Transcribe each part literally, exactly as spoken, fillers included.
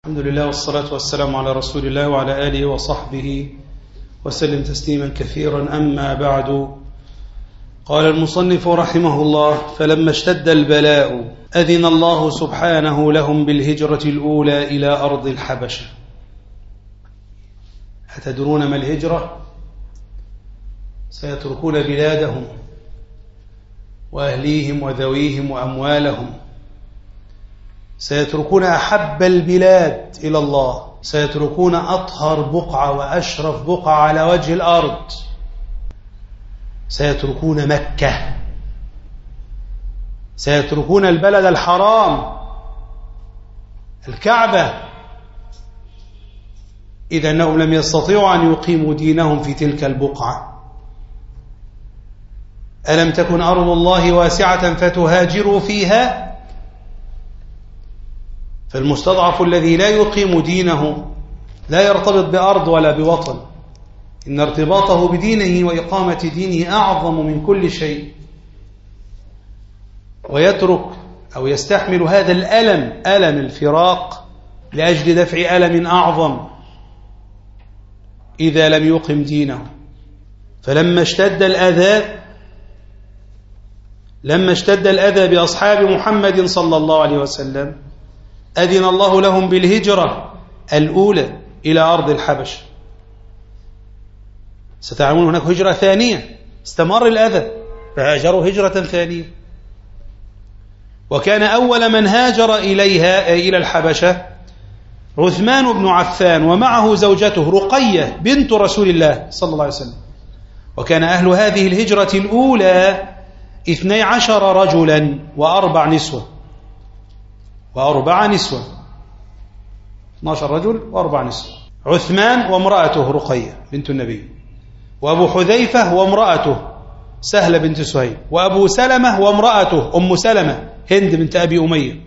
الحمد لله والصلاة والسلام على رسول الله وعلى آله وصحبه وسلم تسليما كثيرا. أما بعد، قال المصنف رحمه الله: فلما اشتد البلاء أذن الله سبحانه لهم بالهجرة الأولى إلى أرض الحبشة. أتدرون ما الهجرة؟ سيتركون بلادهم وأهليهم وذويهم وأموالهم، سيتركون أحب البلاد إلى الله، سيتركون أطهر بقعة وأشرف بقعة على وجه الأرض، سيتركون مكة، سيتركون البلد الحرام الكعبة، إذا أنهم لم يستطيعوا أن يقيموا دينهم في تلك البقعة. ألم تكن أرض الله واسعة فتهاجروا فيها؟ فالمستضعف الذي لا يقيم دينه لا يرتبط بأرض ولا بوطن، إن ارتباطه بدينه وإقامة دينه أعظم من كل شيء، ويترك أو يستحمل هذا الألم، ألم الفراق، لأجل دفع ألم أعظم إذا لم يقم دينه. فلما اشتد الأذى لما اشتد الأذى بأصحاب محمد صلى الله عليه وسلم أذن الله لهم بالهجرة الأولى إلى أرض الحبش. ستعلمون هناك هجرة ثانية، استمر الأذى فهاجروا هجرة ثانية. وكان أول من هاجر إليها إلى الحبشة عثمان بن عفان، ومعه زوجته رقية بنت رسول الله صلى الله عليه وسلم. وكان أهل هذه الهجرة الأولى اثني عشر رجلا وأربع نسوة وأربع نسوة اثني عشر رجل وأربع نسوة: عثمان وامرأته رقية بنت النبي، وأبو حذيفة وامرأته سهلة بنت سهيل، وأبو سلمة وامرأته أم سلمة هند بنت أبي أمية،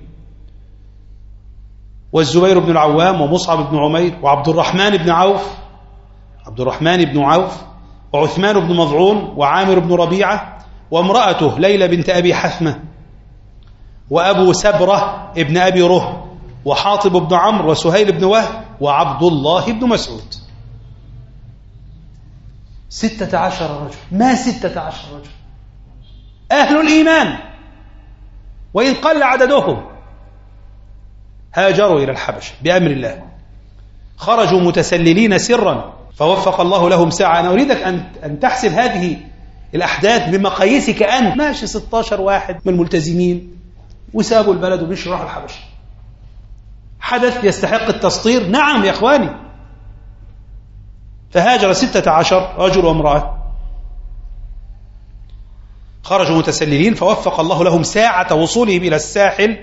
والزبير بن العوام ومصعب بن عمير وعبد الرحمن بن عوف عبد الرحمن بن عوف وعثمان بن مظعون وعامر بن ربيعة، وامرأته ليلى بنت أبي حثمة، وأبو سبرة ابن أبي ره، وحاطب بن عمرو، وسهيل بن وهب، وعبد الله بن مسعود. ستة عشر رجل، ما ستة عشر رجل، أهل الإيمان وإن قل عددهم، هاجروا إلى الحبشة بأمر الله، خرجوا متسللين سرا فوفق الله لهم ساعة. أنا أريدك أن تحسب هذه الأحداث بمقاييسك أنت. ماشي ستة عشر واحد من الملتزمين وسابوا البلد ومشوا راحوا الحبشة، حدث يستحق التسطير؟ نعم يا إخواني. فهاجر ستة عشر رجل وامرأة، خرجوا متسللين فوفق الله لهم ساعة وصولهم إلى الساحل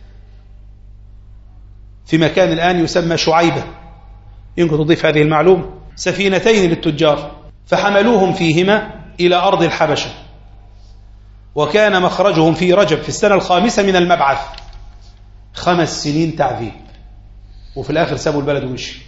في مكان الآن يسمى شعيبة. يمكن تضيف هذه المعلومة: سفينتين للتجار فحملوهم فيهما إلى أرض الحبشة، وكان مخرجهم في رجب في السنة الخامسة من المبعث. خمس سنين تعذيب، وفي الآخر سابوا البلد ومشي.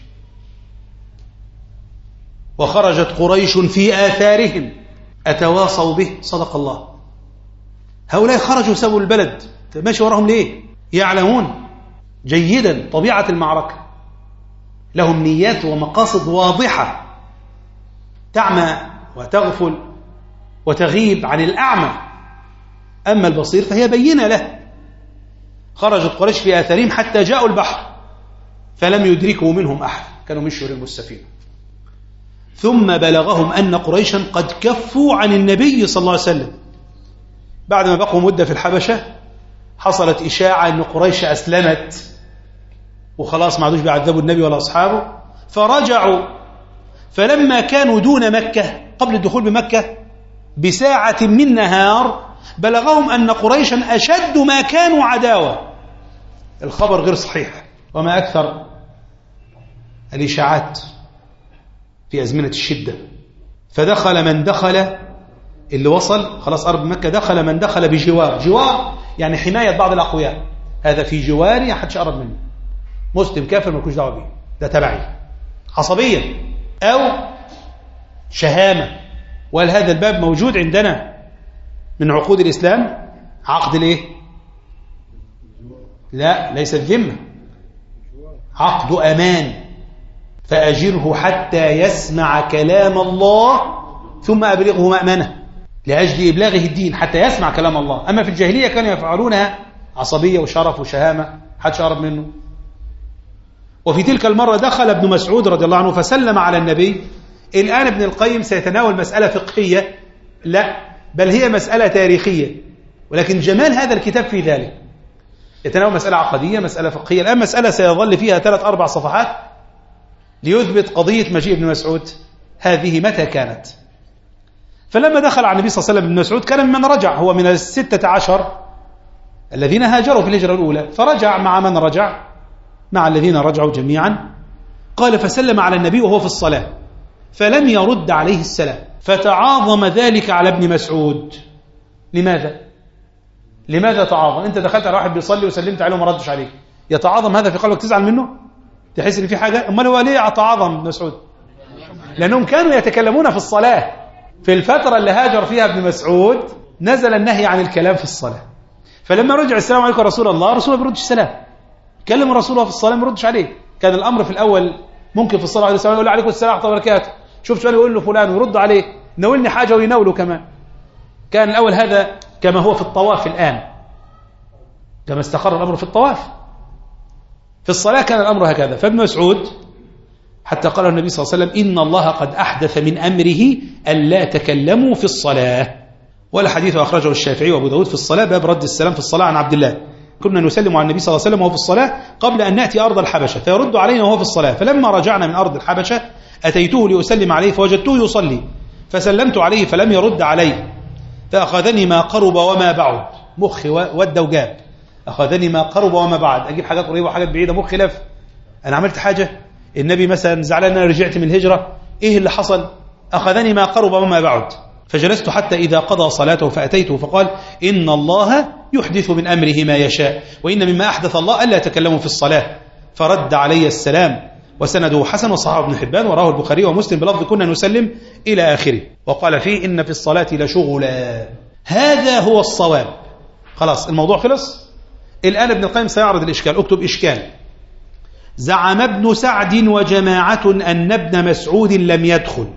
وخرجت قريش في آثارهم أتواصوا به، صدق الله. هؤلاء خرجوا سابوا البلد، ماشي وراهم ليه؟ يعلمون جيدا طبيعة المعركة، لهم نيات ومقاصد واضحة تعمى وتغفل وتغيب عن الأعمى، أما البصير فهي بينة له. خرجت قريش في آثارهم حتى جاءوا البحر فلم يدركوا منهم أحد، كانوا مشوا ركبوا السفينة. ثم بلغهم أن قريشا قد كفوا عن النبي صلى الله عليه وسلم. بعد ما بقوا مدة في الحبشة حصلت إشاعة أن قريش أسلمت وخلاص ما عادوش بيعذبوا النبي ولا أصحابه، فرجعوا. فلما كانوا دون مكة قبل الدخول بمكة بساعة من نهار بلغهم أن قريشا أشد ما كانوا عداوة. الخبر غير صحيح، وما أكثر الإشاعات في أزمنة الشدة. فدخل من دخل، اللي وصل خلاص أرض مكة، دخل من دخل بجوار. جوار يعني حماية بعض الأقوياء، هذا في جواري حدش أقرب منه، مسلم كافر ما لكوش دعوه بيه، ده تبعي. عصبية أو شهامة. وهل هذا الباب موجود عندنا من عقود الإسلام؟ عقد الإيه؟ لا، ليس الذمة، عقد أمان، فأجره حتى يسمع كلام الله ثم أبلغه مأمنه، لأجل إبلاغه الدين حتى يسمع كلام الله. أما في الجاهلية كانوا يفعلونها عصبية وشرف وشهامة، حدش قرب منه. وفي تلك المرة دخل ابن مسعود رضي الله عنه فسلم على النبي. الآن ابن القيم سيتناول مسألة فقهية، لا بل هي مسألة تاريخية، ولكن جمال هذا الكتاب في ذلك يتناول مسألة عقدية، مسألة فقهية. الآن مسألة سيظل فيها ثلاث أربع صفحات ليثبت قضية مجيء ابن مسعود هذه متى كانت. فلما دخل على النبي صلى الله عليه وسلم ابن مسعود كان من رجع، هو من الستة عشر الذين هاجروا في الهجرة الأولى، فرجع مع من رجع؟ مع الذين رجعوا جميعا. قال فسلم على النبي وهو في الصلاة فلم يرد عليه السلام، فتعاظم ذلك على ابن مسعود. لماذا؟ لماذا تعاظم؟ أنت دخلت على واحد بيصلي وسلمت عليه وما ردش عليك، يتعاظم هذا في قلبك؟ تزعل منه؟ تحس إن في حاجة؟ أمال هو ليه تعاظم ابن مسعود؟ لأنهم كانوا يتكلمون في الصلاة. في الفترة اللي هاجر فيها ابن مسعود نزل النهي عن الكلام في الصلاة، فلما رجع السلام عليكم رسول الله، رسول الله بيردش السلام، كلم رسوله في الصلاة ما يردش عليه. كان الأمر في الأول ممكن في الصلاة عليه السلام يقول عليكم السلام ورحمة الله وبركاته، شوف سؤال يقول له فلان ويرد عليه، ناولني حاجة ويناوله كمان. كان الأول هذا كما هو في الطواف الآن، كما استقر الأمر في الطواف. في الصلاة كان الأمر هكذا. فابن مسعود حتى قال النبي صلى الله عليه وسلم إن الله قد أحدث من أمره ألا تكلموا في الصلاة. والحديث أخرجه الشافعي وأبو داود في الصلاة، باب رد السلام في الصلاة عن عبد الله. كنا نسلم على النبي صلى الله عليه وسلم وهو في الصلاة قبل أن نأتي أرض الحبشة فيرد علينا وهو في الصلاة، فلما رجعنا من أرض الحبشة أتيته لأسلم عليه فوجدته يصلي فسلمت عليه فلم يرد علي، فأخذني ما قرب وما بعد، مخي ود وجاب، أخذني ما قرب وما بعد، أجيب حاجات قريبة وحاجات بعيدة، مخي لف. أنا عملت حاجة؟ النبي مثلا زعلان أنا رجعت من الهجرة، إيه اللي حصل؟ أخذني ما قرب وما بعد. فجلست حتى إذا قضى صلاته فأتيته فقال إن الله يحدث من أمره ما يشاء، وإن مما أحدث الله ألا تكلموا في الصلاة، فرد علي السلام. وسنده حسن وصححه ابن حبان وراه البخاري ومسلم بلفظ كنا نسلم إلى آخره. وقال فيه إن في الصلاة لشغلا. هذا هو الصواب. خلاص الموضوع خلص. الآن ابن القيم سيعرض الإشكال. اكتب إشكال. زعم ابن سعد وجماعة أن ابن مسعود لم يدخل،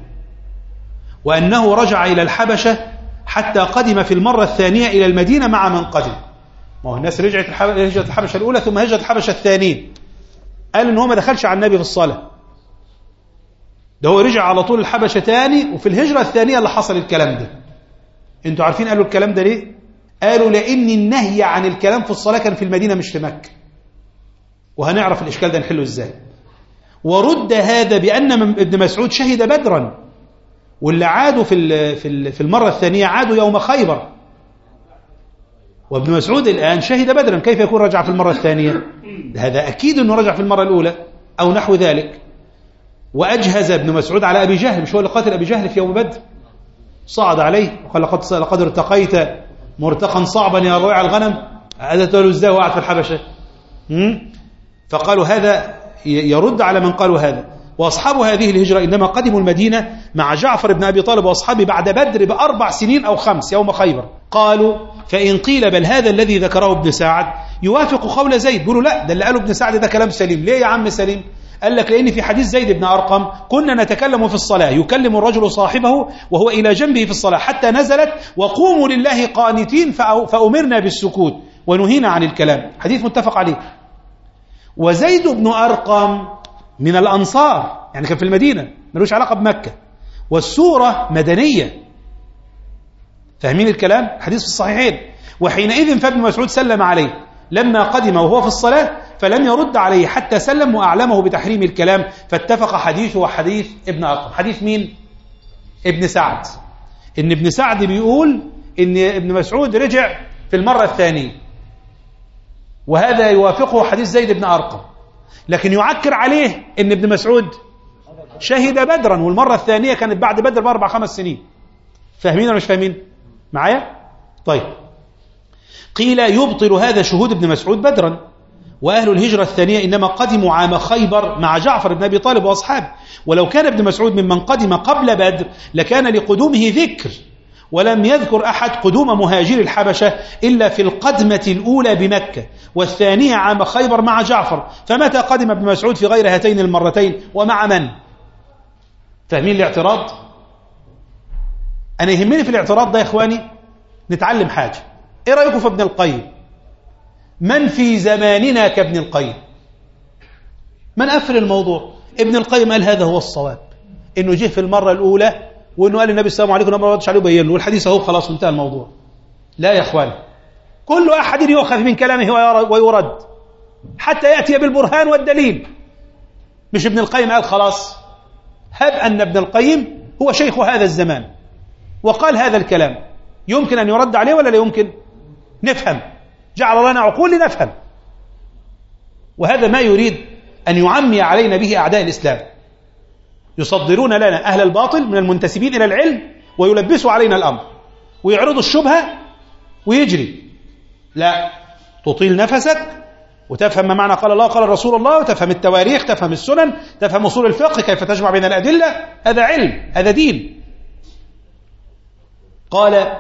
وأنه رجع إلى الحبشة حتى قدم في المرة الثانية إلى المدينة مع من قدم. ما هو الناس رجعت هجرة الحبشة الأولى ثم هجرة الحبشة الثانية، قال إن هو ما دخلش على النبي في الصلاة، ده هو رجع على طول الحبشة تاني، وفي الهجرة الثانية اللي حصل الكلام ده. انتوا عارفين قالوا الكلام ده ليه؟ قالوا لأن النهي عن الكلام في الصلاة كان في المدينة مش في مكة، وهنعرف الإشكال ده نحله إزاي. ورد هذا بأن ابن مسعود شهد بدرا، واللي عادوا في في المرة الثانية عادوا يوم خيبر، وابن مسعود الآن شهد بدرا، كيف يكون رجع في المرة الثانية؟ هذا أكيد أنه رجع في المرة الأولى أو نحو ذلك. وأجهز ابن مسعود على أبي جهل، مش هو اللي قاتل أبي جهل في يوم بدر؟ صعد عليه وقال لقد لقد ارتقيت مرتقا صعبا يا رويع الغنم، هذا تقول ازاي وقعت في الحبشة؟ فقالوا هذا يرد على من قالوا هذا. وأصحاب هذه الهجرة إنما قدموا المدينة مع جعفر بن أبي طالب وأصحابه بعد بدر بأربع سنين أو خمس يوم خيبر. قالوا فإن قيل بل هذا الذي ذكره ابن سعد يوافق قول زيد، بيقولوا لا ده اللي قاله ابن سعد ده كلام سليم. ليه يا عم سليم؟ قال لك لأن في حديث زيد بن أرقم كنا نتكلم في الصلاة يكلم الرجل صاحبه وهو إلى جنبه في الصلاة حتى نزلت وقوموا لله قانتين فأمرنا بالسكوت ونهينا عن الكلام، حديث متفق عليه. وزيد بن أرقم من الأنصار، يعني كان في المدينة ملوش علاقة بمكة، والسورة مدنية، فاهمين الكلام؟ حديث في الصحيحين. وحينئذ فابن مسعود سلم عليه لما قدم وهو في الصلاة فلم يرد عليه حتى سلم وأعلمه بتحريم الكلام، فاتفق حديثه وحديث ابن أرقم. حديث مين؟ ابن سعد. إن ابن سعد بيقول إن ابن مسعود رجع في المرة الثانية، وهذا يوافقه حديث زيد بن أرقم، لكن يعكر عليه إن ابن مسعود شهد بدرا، والمرة الثانية كانت بعد بدر بأربع خمس سنين. فاهمين ولا مش فاهمين معايا؟ طيب، قيل يبطل هذا شهود ابن مسعود بدرا، وأهل الهجرة الثانية إنما قدموا عام خيبر مع جعفر بن أبي طالب وأصحابه، ولو كان ابن مسعود ممن قدم قبل بدر لكان لقدومه ذكر، ولم يذكر أحد قدوم مهاجر الحبشة إلا في القدمة الأولى بمكة والثانية عام خيبر مع جعفر. فمتى قدم ابن مسعود في غير هاتين المرتين ومع من؟ فاهمين الاعتراض؟ أنا يهمني في الاعتراض ده يا إخواني نتعلم حاجة. إيه رأيكم في ابن القيم؟ من في زماننا كابن القيم؟ من أفر الموضوع؟ ابن القيم قال هذا هو الصواب، إنه جه في المرة الأولى وإنه قال النبي السلام عليكم وما ردش عليه وبين له والحديث أهو خلاص وانتهى الموضوع. لا يا إخواني، كل أحد يؤخذ من كلامه ويرد حتى يأتي بالبرهان والدليل. مش ابن القيم قال خلاص، هب أن ابن القيم هو شيخ هذا الزمان وقال هذا الكلام، يمكن أن يرد عليه ولا لا يمكن؟ نفهم، جعل لنا عقول لنفهم. وهذا ما يريد أن يعمي علينا به أعداء الإسلام، يصدرون لنا أهل الباطل من المنتسبين إلى العلم ويلبسوا علينا الأمر ويعرضوا الشبهة ويجري. لا، تطيل نفسك وتفهم ما معنى قال الله قال رسول الله، وتفهم التواريخ، تفهم السنن، تفهم أصول الفقه كيف تجمع بين الأدلة. هذا علم، هذا دين. قال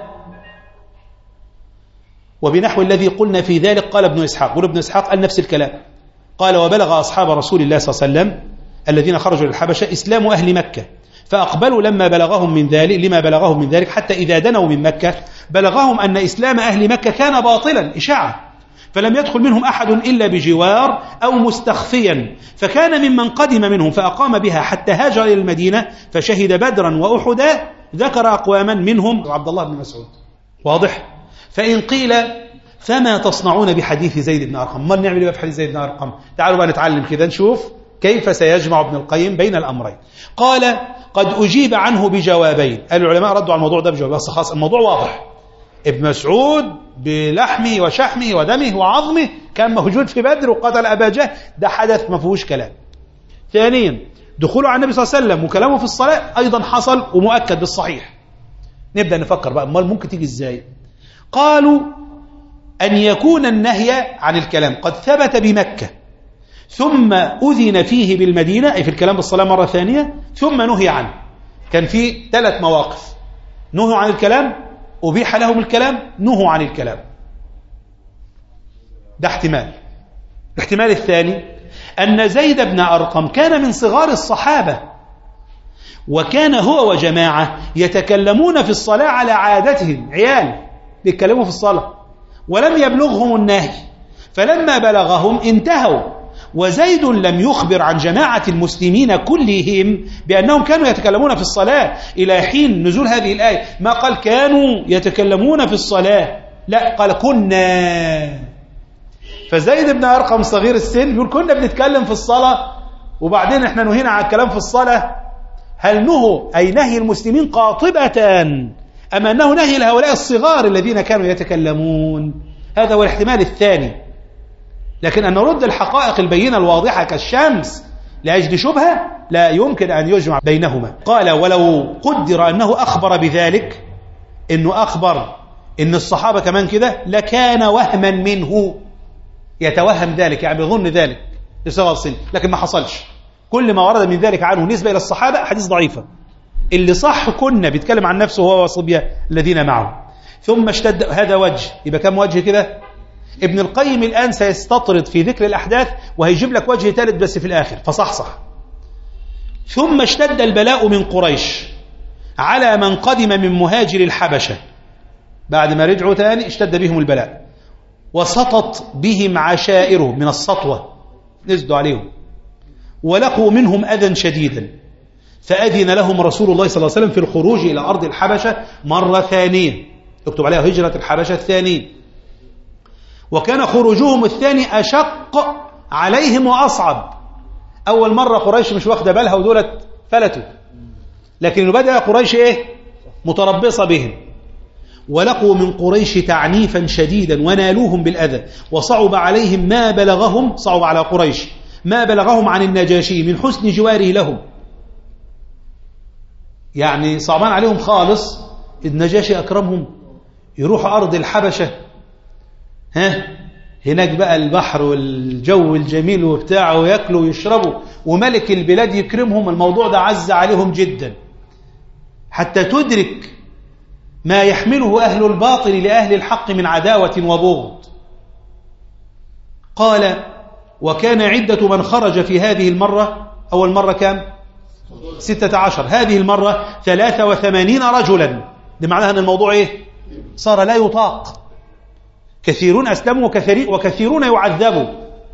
وبنحو الذي قلنا في ذلك قال ابن إسحاق. قال ابن إسحاق قال نفس الكلام، قال وبلغ أصحاب رسول الله صلى الله عليه وسلم الذين خرجوا للحبشة إسلام أهل مكة فأقبلوا لما بلغهم من ذلك لما بلغهم من ذلك حتى إذا دنوا من مكة بلغهم أن إسلام أهل مكة كان باطلا إشاعة، فلم يدخل منهم أحد إلا بجوار أو مستخفيا، فكان ممن قدم منهم فأقام بها حتى هاجر إلى المدينة فشهد بدرا وأحدا. ذكر أقواما منهم عبد الله بن مسعود. واضح؟ فإن قيل فما تصنعون بحديث زيد بن أرقم؟ ما نعمل بقى في حديث زيد بن أرقم؟ تعالوا بقى نتعلم كده نشوف كيف سيجمع ابن القيم بين الأمرين. قال قد أجيب عنه بجوابين. العلماء ردوا على الموضوع ده بجواب، بس خلاص الموضوع واضح. ابن مسعود بلحمه وشحمه ودمه وعظمه كان موجود في بدر وقتل أبا جهل، ده حدث ما فيهوش كلام. ثانيا دخوله على النبي صلى الله عليه وسلم وكلامه في الصلاة أيضا حصل ومؤكد بالصحيح. نبدأ نفكر بقى امال ممكن تيجي ازاي؟ قالوا أن يكون النهي عن الكلام قد ثبت بمكة ثم أذن فيه بالمدينة، أي في الكلام بالصلاة مرة ثانية، ثم نهي عنه. كان في ثلاث مواقف: نهوا عن الكلام، أبيح لهم الكلام، نهوا عن الكلام. ده احتمال. الاحتمال الثاني أن زيد بن أرقم كان من صغار الصحابة، وكان هو وجماعة يتكلمون في الصلاة على عادتهم، عيال بيتكلموا في الصلاة ولم يبلغهم النهي، فلما بلغهم انتهوا. وزيد لم يخبر عن جماعة المسلمين كلهم بأنهم كانوا يتكلمون في الصلاة إلى حين نزول هذه الآية. ما قال كانوا يتكلمون في الصلاة، لا، قال كنا. فزيد بن أرقم صغير السن يقول كنا بنتكلم في الصلاة وبعدين احنا نهينا عن الكلام في الصلاة. هل نهوا أي نهي المسلمين قاطبة أم أنه نهي لهؤلاء الصغار الذين كانوا يتكلمون؟ هذا هو الاحتمال الثاني. لكن أن نرد الحقائق البينة الواضحة كالشمس لأجل شبهة لا يمكن أن يجمع بينهما. قال ولو قدر أنه أخبر بذلك، إنه أخبر إن الصحابة كمان كده، لكان وهما منه، يتوهم ذلك يعني يظن ذلك لصغر السن، لكن ما حصلش. كل ما ورد من ذلك عنه نسبة إلى الصحابة حديث ضعيفة. اللي صح كنا بيتكلم عن نفسه هو وصبية الذين معه. ثم اشتد، هذا وجه، يبقى كم وجه كده؟ ابن القيم الآن سيستطرد في ذكر الأحداث وهيجيب لك وجه ثالث بس في الآخر، فصحصح. ثم اشتد البلاء من قريش على من قدم من مهاجر الحبشة، بعد ما رجعوا ثاني اشتد بهم البلاء، وسطت بهم عشائرهم من السطوة، نزدوا عليهم، ولقوا منهم أذى شديدا، فأذن لهم رسول الله صلى الله عليه وسلم في الخروج إلى أرض الحبشة مرة ثانية، اكتب عليها هجرة الحبشة الثانية. وكان خروجهم الثاني أشق عليهم وأصعب. أول مرة قريش مش واخدة بالها ودولت فلتوا، لكن بدأ قريش إيه؟ متربصة بهم. ولقوا من قريش تعنيفا شديدا ونالوهم بالأذى، وصعب عليهم ما بلغهم، صعب على قريش ما بلغهم عن النجاشي من حسن جواره لهم. يعني صعبان عليهم خالص، النجاشي أكرمهم، يروحوا أرض الحبشة، ها هناك بقى البحر والجو الجميل وبتاعه، ويأكلوا ويشربوا، وملك البلاد يكرمهم. الموضوع ده عز عليهم جدا، حتى تدرك ما يحمله أهل الباطل لأهل الحق من عداوة وبغض. قال وكان عدة من خرج في هذه المرة، أول مرة كام؟ ستة عشر، هذه المرة ثلاثة وثمانين رجلا. ده معناها أن الموضوع إيه؟ صار لا يطاق، كثيرون أسلموا وكثيرون يعذبوا،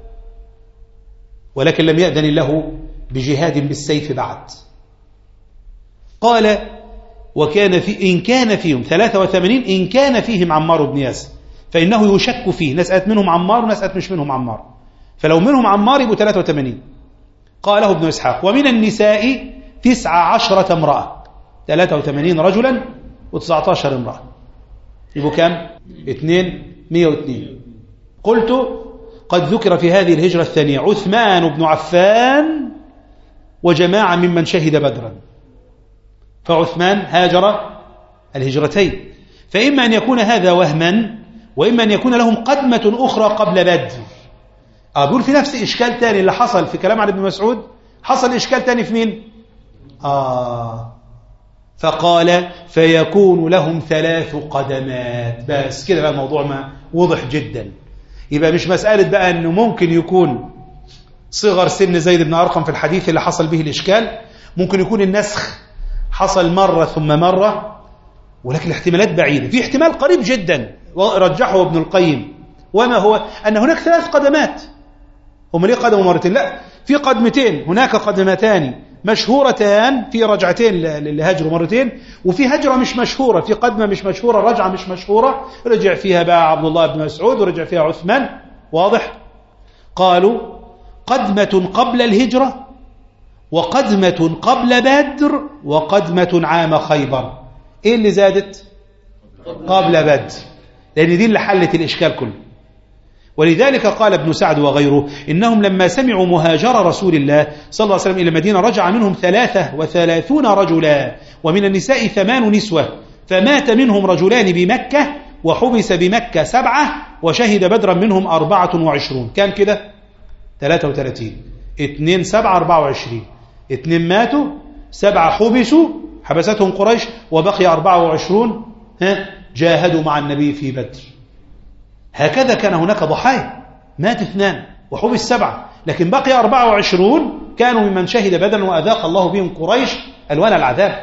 ولكن لم يأذن الله بجهاد بالسيف بعد. قال وكان في إن كان فيهم ثلاثة وثمانين إن كان فيهم عمار بن ياسر، فإنه يشك فيه، نسأت منهم عمار ونسأت مش منهم عمار، فلو منهم عمار يبقوا ثلاثة وثمانين. قاله ابن إسحاق ومن النساء تسعة عشرة امرأة، ثلاثة وثمانين رجلا وتسعة عشر امرأة، يبقوا كام؟ اثنين مئة واثنين. قلت قد ذكر في هذه الهجرة الثانية عثمان بن عفان وجماعة ممن شهد بدرا، فعثمان هاجر الهجرتين، فإما أن يكون هذا وهما وإما أن يكون لهم قدمة أخرى قبل بدر. أقول في نفس إشكال تاني اللي حصل في كلام عن ابن مسعود، حصل إشكال تاني في مين؟ آه فقال فيكون لهم ثلاث قدمات. بس كده بقى الموضوع ما وضح جدا. يبقى مش مسألة بقى أنه ممكن يكون صغر سن زيد بن أرقم في الحديث اللي حصل به الإشكال، ممكن يكون النسخ حصل مرة ثم مرة، ولكن الاحتمالات بعيدة. في احتمال قريب جدا رجحه ابن القيم، وما هو أن هناك ثلاث قدمات. هم ليه قدموا مرتين؟ لا، في قدمتين، هناك قدمتان مشهورتان في رجعتين اللي هاجروا مرتين، وفي هجرة مش مشهورة، في قدمة مش مشهورة، رجعة مش مشهورة، رجع فيها بقى عبد الله بن مسعود ورجع فيها عثمان. واضح؟ قالوا قدمة قبل الهجرة وقدمة قبل بدر وقدمة عام خيبر. ايه اللي زادت؟ قبل بدر، لأن دي اللي حلت الإشكال كله. ولذلك قال ابن سعد وغيره إنهم لما سمعوا مهاجر رسول الله صلى الله عليه وسلم إلى المدينة رجع منهم ثلاثة وثلاثون رجلا ومن النساء ثمان نسوة، فمات منهم رجلان بمكة وحبس بمكة سبعة وشهد بدرا منهم أربعة وعشرون. كان كده ثلاثة وثلاثين، اثنين سبعة أربعة وعشرين، اثنين ماتوا، سبعة حبسوا حبستهم قريش، وبقي أربعة وعشرون ها جاهدوا مع النبي في بدر. هكذا كان هناك ضحايا، مات اثنان وحبس سبعة، لكن بقي أربعة وعشرون كانوا ممن شهد بدرا وأذاق الله بهم قريش ألوان العذاب.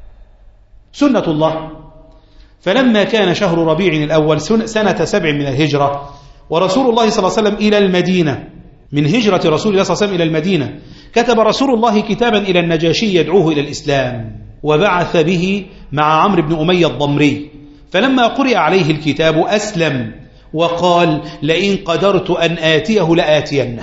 سنة الله. فلما كان شهر ربيع الأول سنة سبع من الهجرة ورسول الله صلى الله عليه وسلم إلى المدينة، من هجرة رسول الله صلى الله عليه وسلم إلى المدينة، كتب رسول الله كتابا إلى النجاشي يدعوه إلى الإسلام، وبعث به مع عمرو بن أمية الضمري. فلما قرئ عليه الكتاب أسلم وقال لئن قدرت أن آتيه لآتينه.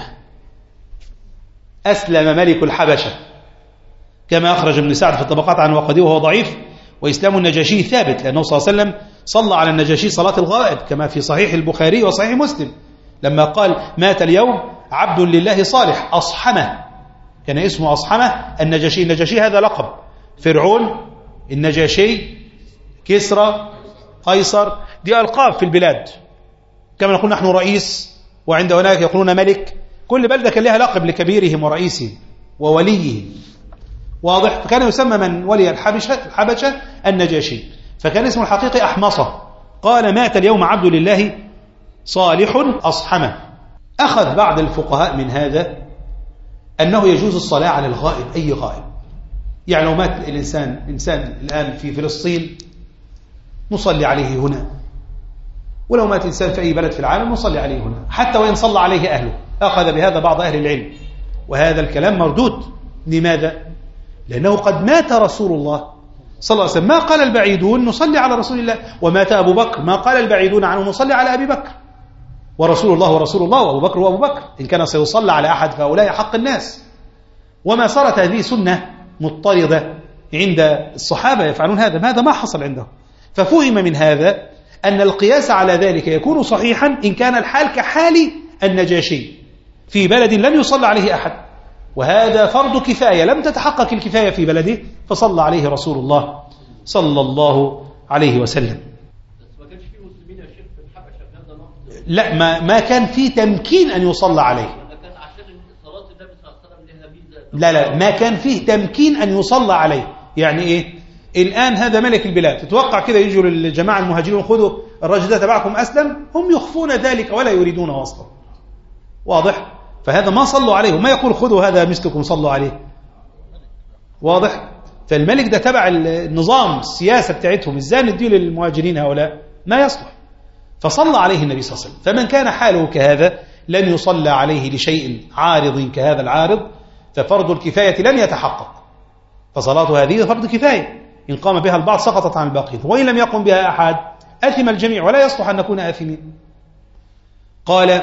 أسلم ملك الحبشة كما أخرج ابن سعد في الطبقات عن وقدي وهو ضعيف، وإسلام النجاشي ثابت لأنه صلى الله عليه وسلم صلى على النجاشي صلاة الغائب كما في صحيح البخاري وصحيح مسلم، لما قال مات اليوم عبد لله صالح أصحمه، كان اسمه أصحمه النجاشي. النجاشي هذا لقب، فرعون، النجاشي، كسرى، قيصر، دي ألقاب في البلاد، كما نقول نحن رئيس وعند هناك يقولون ملك. كل بلدة كان لها لقب لكبيرهم ورئيسهم ووليهم. واضح؟ فكان يسمى من ولي الحبشة, الحبشة النجاشي، فكان اسمه الحقيقي أحمصة. قال مات اليوم عبد لله صالح أصحمه. أخذ بعض الفقهاء من هذا أنه يجوز الصلاة على الغائب، أي غائب، يعني لو مات الإنسان إنسان الآن في فلسطين نصلي عليه هنا، ولو مات إنسان في أي بلد في العالم نصلي عليه هنا، حتى وإن صلى عليه أهله. أخذ بهذا بعض أهل العلم، وهذا الكلام مردود. لماذا؟ لأنه قد مات رسول الله صلى الله عليه وسلم، ما قال البعيدون نصلي على رسول الله، ومات أبو بكر، ما قال البعيدون عنه نصلي على أبي بكر، ورسول الله ورسول الله وأبو بكر وأبو بكر، إن كان سيصلى على أحد فهؤلاء حق الناس. وما صارت هذه سنة مضطردة عند الصحابة يفعلون هذا، هذا ما حصل عندهم. ففهم من هذا أن القياس على ذلك يكون صحيحا إن كان الحال كحال النجاشي في بلد لم يصلى عليه أحد، وهذا فرض كفاية لم تتحقق الكفاية في بلده فصلى عليه رسول الله صلى الله عليه وسلم. لا، ما, ما كان في تمكين أن يصلى عليه. لا لا ما كان فيه تمكين أن يصلى عليه. يعني إيه؟ الآن هذا ملك البلاد، تتوقع كده يجوا للجماعة المهاجرين خذوا الرجل ده تبعكم أسلم؟ هم يخفون ذلك ولا يريدون وصله. واضح؟ فهذا ما صلوا عليه، ما يقول خذوا هذا مثلكم صلوا عليه. واضح؟ فالملك ده تبع النظام السياسة بتاعتهم، ازاي نديه للمهاجرين هؤلاء؟ ما يصلح. فصلى عليه النبي صلى الله عليه وسلم. فمن كان حاله كهذا لن يصلى عليه لشيء عارض كهذا العارض، ففرض الكفاية لن يتحقق. فصلاته هذه فرض كفاية، إن قام بها البعض سقطت عن الباقين، وإن لم يقم بها أحد أثم الجميع، ولا يصلح أن نكون آثمين. قال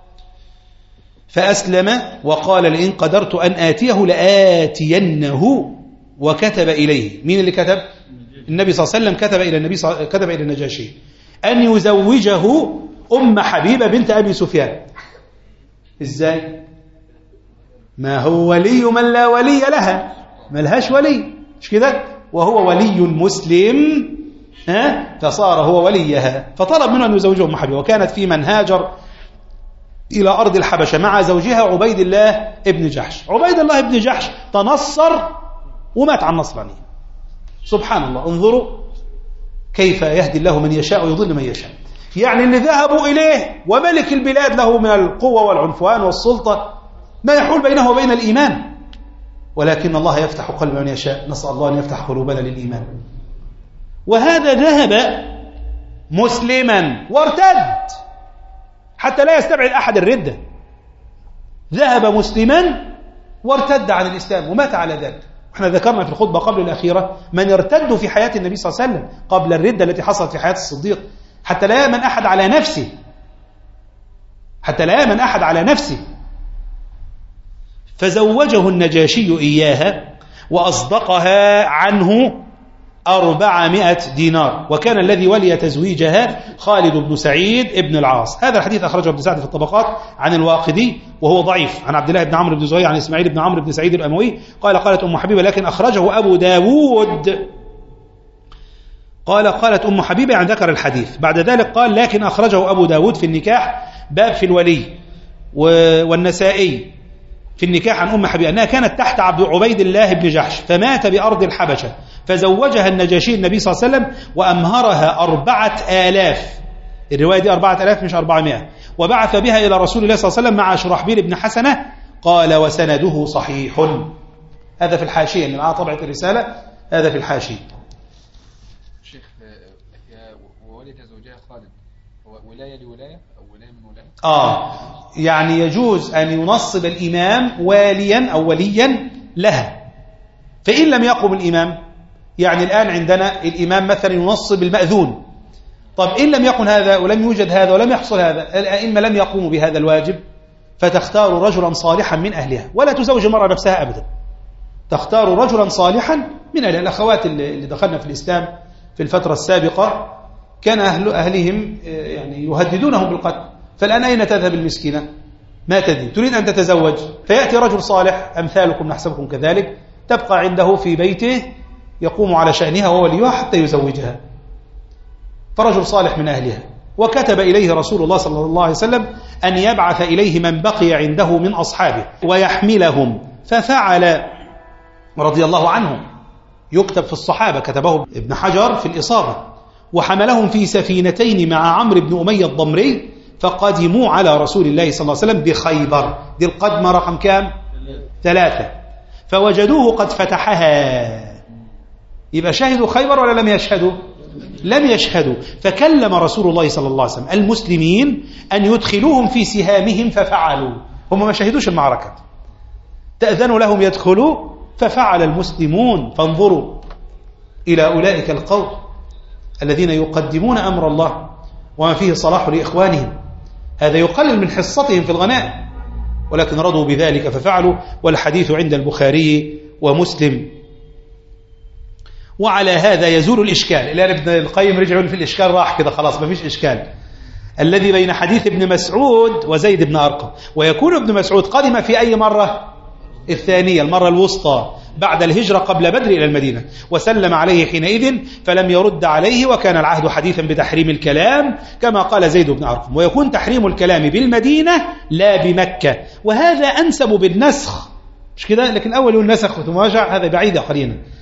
فأسلم وقال لئن قدرت أن آتيه لآتينه، وكتب إليه. مين اللي كتب؟ النبي صلى الله عليه وسلم كتب إلى النبي صل... كتب إلى النجاشي أن يزوجه أم حبيبة بنت أبي سفيان. إزاي؟ ما هو ولي من لا ولي لها، ما لهاش ولي، مش كده؟ وهو ولي مسلم، ها؟ فصار هو وليها، فطلب منه أن يزوجه أم حبيبة. وكانت في من هاجر إلى أرض الحبشة مع زوجها عبيد الله ابن جحش. عبيد الله ابن جحش تنصر ومات عن نصرانية. سبحان الله، انظروا كيف يهدي الله من يشاء ويضل من يشاء. يعني اللي ذهبوا إليه وملك البلاد له من القوة والعنفوان والسلطة ما يحول بينه وبين الإيمان، ولكن الله يفتح قلب من يشاء. نسأل الله أن يفتح قلوبنا للإيمان. وهذا ذهب مسلما وارتد حتى لا يستبعد أحد الردة. ذهب مسلما وارتد عن الإسلام ومات على ذلك. احنا ذكرنا في الخطبة قبل الأخيرة من ارتدوا في حياة النبي صلى الله عليه وسلم قبل الردة التي حصلت في حياة الصديق، حتى لا يأمن أحد على نفسه، حتى لا يأمن أحد على نفسه. فزوجه النجاشي إياها وأصدقها عنه أربعمائة دينار، وكان الذي ولي تزويجها خالد بن سعيد ابن العاص. هذا الحديث أخرجه ابن سعد في الطبقات عن الواقدي وهو ضعيف، عن عبد الله بن عمرو بن زهير عن إسماعيل بن عمرو بن سعيد الأموي قال قالت أم حبيبة، لكن أخرجه أبو داود. قال قالت أم حبيبة يعني ذكر الحديث. بعد ذلك قال لكن أخرجه أبو داود في النكاح باب في الولي، والنسائي في النكاح عن أم حبيبة أنها كانت تحت عبد عبيد الله بن جحش فمات بأرض الحبشة، فزوجها النجاشي النبي صلى الله عليه وسلم وأمهرها أربعة آلاف. الرواية دي أربعة آلاف مش أربعمائة. وبعث بها إلى رسول الله صلى الله عليه وسلم مع شرحبيل بن حسنة. قال وسنده صحيح. هذا في الحاشية، اللي معاه طبعة الرسالة هذا في الحاشية. شيخ وولد زوجها خالد ولاية لولاية أو ولاية من ولاية؟ آه يعني يجوز أن ينصب الإمام واليا أو وليا لها، فإن لم يقم الإمام، يعني الآن عندنا الإمام مثلا ينصب المأذون، طب إن لم يكن هذا ولم يوجد هذا ولم يحصل هذا، الأئمة لم يقوموا بهذا الواجب، فتختار رجلا صالحا من أهلها، ولا تزوج المرأة نفسها أبدا، تختار رجلا صالحا من أهلها. الأخوات اللي دخلنا في الإسلام في الفترة السابقة كان أهل أهلهم يعني يهددونهم بالقتل، فالآن أين تذهب المسكينة؟ ما تدري، تريد أن تتزوج، فيأتي رجل صالح أمثالكم نحسبكم كذلك، تبقى عنده في بيته يقوم على شأنها ووليها حتى يزوجها، فرجل صالح من أهلها. وكتب إليه رسول الله صلى الله عليه وسلم أن يبعث إليه من بقي عنده من أصحابه ويحملهم، ففعل رضي الله عنهم. يكتب في الصحابة، كتبه ابن حجر في الإصابة، وحملهم في سفينتين مع عمرو بن أمية الضمري، فقدموا على رسول الله صلى الله عليه وسلم بخيبر. دي القدمة رقم كام؟ ثلاثة. فوجدوه قد فتحها. يبقى شهدوا خيبر ولا لم يشهدوا؟ لم يشهدوا. فكلم رسول الله صلى الله عليه وسلم المسلمين أن يدخلوهم في سهامهم، ففعلوا. هم ما شهدوش المعركة، تأذنوا لهم يدخلوا، ففعل المسلمون. فانظروا إلى أولئك القوم الذين يقدمون أمر الله وما فيه صلاح لإخوانهم، هذا يقلل من حصتهم في الغنائم، ولكن رضوا بذلك ففعلوا. والحديث عند البخاري ومسلم. وعلى هذا يزول الإشكال. الآن ابن القيم رجعوا في الإشكال، راح كده خلاص ما فيش إشكال، الذي بين حديث ابن مسعود وزيد بن أرقم. ويكون ابن مسعود قدم في أي مرة؟ الثانية، المرة الوسطى بعد الهجرة قبل بدر إلى المدينة، وسلم عليه حينئذ فلم يرد عليه، وكان العهد حديثا بتحريم الكلام كما قال زيد بن أرقم. ويكون تحريم الكلام بالمدينة لا بمكة، وهذا أنسب بالنسخ، مش كده؟ لكن الأول يقول نسخ ثم رجع، هذا بعيد قليلا.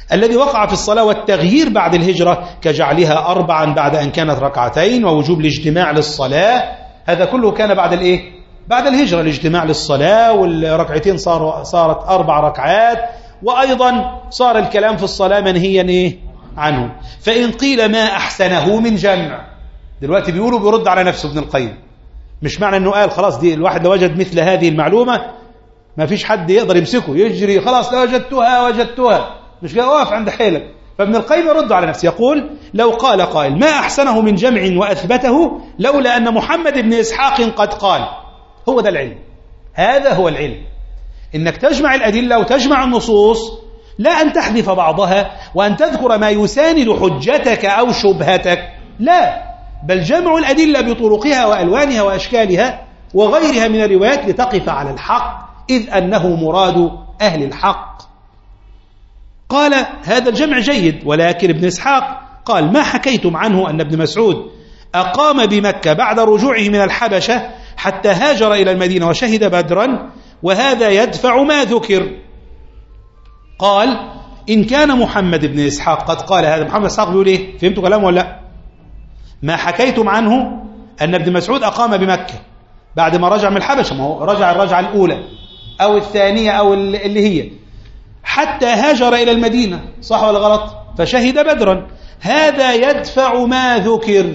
الذي وقع في الصلاة والتغيير بعد الهجرة كجعلها أربعا بعد أن كانت ركعتين، ووجوب الاجتماع للصلاة، هذا كله كان بعد الإيه؟ بعد الهجرة، الاجتماع للصلاة، والركعتين صاروا صارت أربع ركعات، وأيضا صار الكلام في الصلاة منهيا إيه؟ عنه. فإن قيل ما أحسنه من جمع، دلوقتي بيقولوا بيرد على نفسه ابن القيم، مش معنى أنه قال خلاص دي الواحد لو وجد مثل هذه المعلومة ما فيش حد يقدر يمسكه يجري خلاص لو وجدتها وجدتها، مش جاي واقف عند حيلك. فابن القيم يرد على نفسه يقول لو قال قائل ما أحسنه من جمع وأثبته لولا أن محمد بن إسحاق قد قال. هو ده العلم، هذا هو العلم، إنك تجمع الأدلة وتجمع النصوص، لا أن تحذف بعضها وأن تذكر ما يساند حجتك أو شبهتك، لا، بل جمع الأدلة بطرقها وألوانها وأشكالها وغيرها من الروايات لتقف على الحق، إذ أنه مراد أهل الحق. قال هذا الجمع جيد، ولكن ابن إسحاق قال ما حكيتم عنه أن ابن مسعود أقام بمكة بعد رجوعه من الحبشة حتى هاجر إلى المدينة وشهد بدرا، وهذا يدفع ما ذكر. قال إن كان محمد بن إسحاق قد قال هذا، محمد إسحاق بيقول إيه؟ فهمتوا كلامه ولا لا؟ ما حكيتم عنه أن ابن مسعود أقام بمكة بعد ما رجع من الحبشة، ما هو رجع الرجعة الأولى أو الثانية أو اللي هي حتى هاجر إلى المدينة، صح ولا غلط؟ فشهد بدرا، هذا يدفع ما ذكر،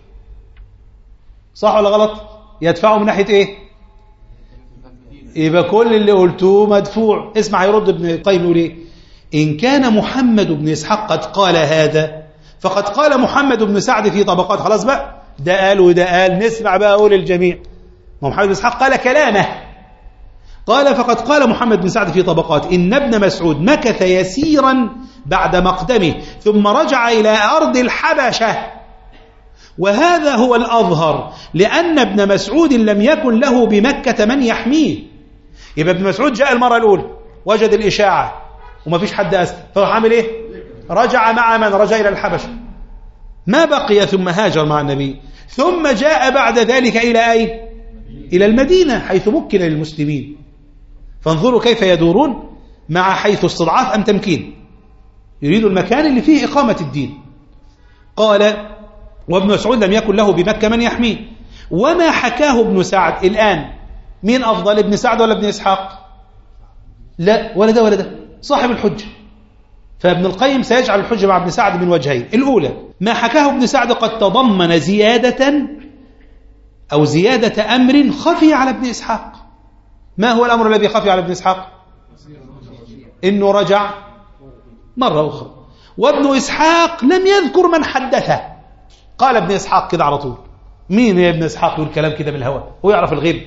صح ولا غلط؟ يدفعه من ناحية إيه؟ يبقى كل اللي قلتوه مدفوع. اسمع يرد ابن القيم يقول إيه؟ إن كان محمد بن إسحاق قد قال هذا فقد قال محمد بن سعد في طبقات. خلاص بقى، ده قال وده قال، نسمع بقى أقول الجميع. محمد بن إسحاق قال كلامه، قال فقد قال محمد بن سعد في طبقات إن ابن مسعود مكث يسيرا بعد مقدمه ثم رجع إلى أرض الحبشة، وهذا هو الأظهر لأن ابن مسعود لم يكن له بمكة من يحميه. يبقى ابن مسعود جاء المرة الأولى وجد الإشاعة وما فيش حد أسلم، فراح عامل إيه؟ رجع مع من؟ رجع إلى الحبشة، ما بقي ثم هاجر مع النبي، ثم جاء بعد ذلك إلى أين؟ إلى المدينة حيث مكن للمسلمين. فانظروا كيف يدورون مع حيث استضعاف أم تمكين، يريد المكان اللي فيه إقامة الدين. قال وابن مسعود لم يكن له بمكة من يحميه. وما حكاه ابن سعد الآن، مين أفضل، ابن سعد ولا ابن إسحاق؟ لا، ولا ده ولا ده، صاحب الحجة. فابن القيم سيجعل الحجة مع ابن سعد من وجهين. الأولى ما حكاه ابن سعد قد تضمن زيادة أو زيادة أمر خفي على ابن إسحاق. ما هو الأمر الذي خفي على ابن إسحاق؟ إنه رجع مرة أخرى، وابن إسحاق لم يذكر من حدثه. قال ابن إسحاق كده على طول. مين يا ابن إسحاق يقول كلام كده من الهواء؟ هو يعرف الغيب.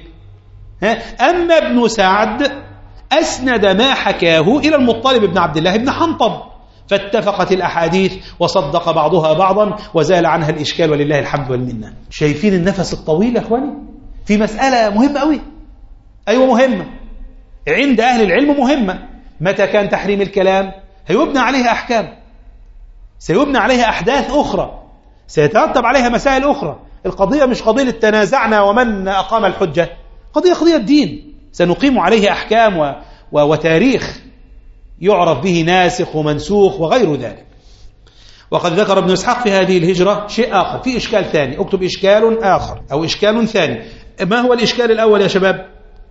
أما ابن سعد أسند ما حكاه إلى المطلب بن عبد الله بن حنطب، فاتفقت الأحاديث وصدق بعضها بعضا وزال عنها الإشكال ولله الحمد والمنة. شايفين النفس الطويل يا أخواني في مسألة مهمة أوي؟ أيوة مهمة، عند أهل العلم مهمة. متى كان تحريم الكلام؟ هيبنى عليها أحكام، سيبنى عليها أحداث أخرى، سيترتب عليها مسائل أخرى. القضية مش قضية تنازعنا ومن أقام الحجة، قضية قضية الدين، سنقيم عليه أحكام و... و... وتاريخ يعرف به ناسخ ومنسوخ وغير ذلك. وقد ذكر ابن إسحاق في هذه الهجرة شيء آخر، في إشكال ثاني. اكتب إشكال آخر أو إشكال ثاني. ما هو الإشكال الأول يا شباب؟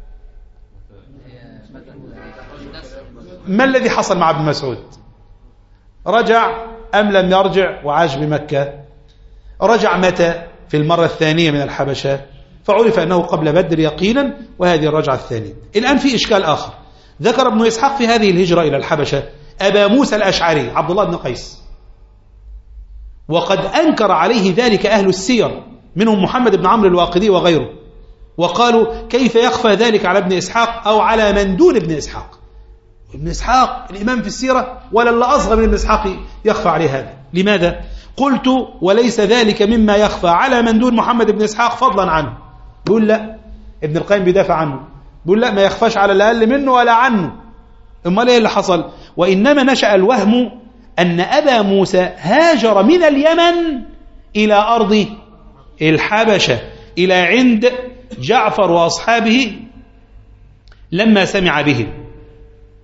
ما الذي حصل مع ابن مسعود؟ رجع أم لم يرجع وعاش بمكة؟ رجع متى؟ في المرة الثانية من الحبشة، فعرف أنه قبل بدر يقينا، وهذه الرجعة الثانية. الآن في إشكال آخر. ذكر ابن إسحاق في هذه الهجرة إلى الحبشة أبا موسى الأشعري عبد الله بن قيس، وقد أنكر عليه ذلك أهل السير منهم محمد بن عمرو الواقدي وغيره، وقالوا كيف يخفى ذلك على ابن إسحاق أو على من دون ابن إسحاق؟ ابن إسحاق الإمام في السيرة ولا اللي أصغر من ابن إسحاق يخفى عليه هذا؟ لماذا؟ قلت وليس ذلك مما يخفى على من دون محمد بن إسحاق فضلا عنه. بيقول لا، ابن القيم بيدافع عنه، بيقول لا، ما يخفاش على الأقل منه ولا عنه. امال ايه اللي حصل؟ وإنما نشأ الوهم أن أبا موسى هاجر من اليمن إلى أرض الحبشة إلى عند جعفر وأصحابه لما سمع بهم،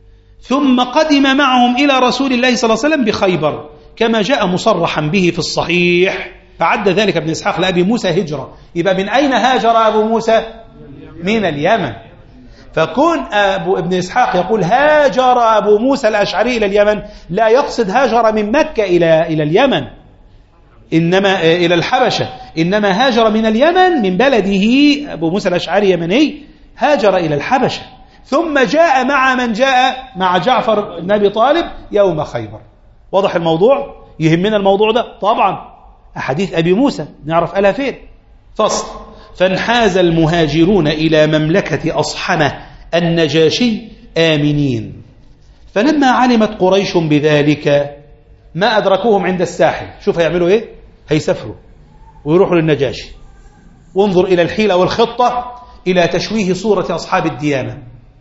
ثم قدم معهم إلى رسول الله صلى الله عليه وسلم بخيبر كما جاء مصرحا به في الصحيح. فعد ذلك ابن إسحاق لأبي موسى هجرة. يبقى من أين هاجر أبو موسى؟ من اليمن. فكون أبو ابن إسحاق يقول هاجر أبو موسى الأشعري إلى اليمن، لا يقصد هاجر من مكة إلى إلى اليمن، إنما إلى الحبشة، إنما هاجر من اليمن من بلده. أبو موسى الأشعري يمني، هاجر إلى الحبشة ثم جاء مع من جاء مع جعفر بن أبي طالب يوم خيبر. واضح الموضوع؟ يهمنا الموضوع ده طبعا. أحاديث أبي موسى نعرف ألا فين. فصل. فانحاز المهاجرون إلى مملكة أصحمة النجاشي آمنين، فلما علمت قريش بذلك ما أدركوهم عند الساحل. شوف هيعملوا إيه؟ هيسافروا ويروحوا للنجاشي. وانظر إلى الحيلة والخطة إلى تشويه صورة أصحاب الديانة.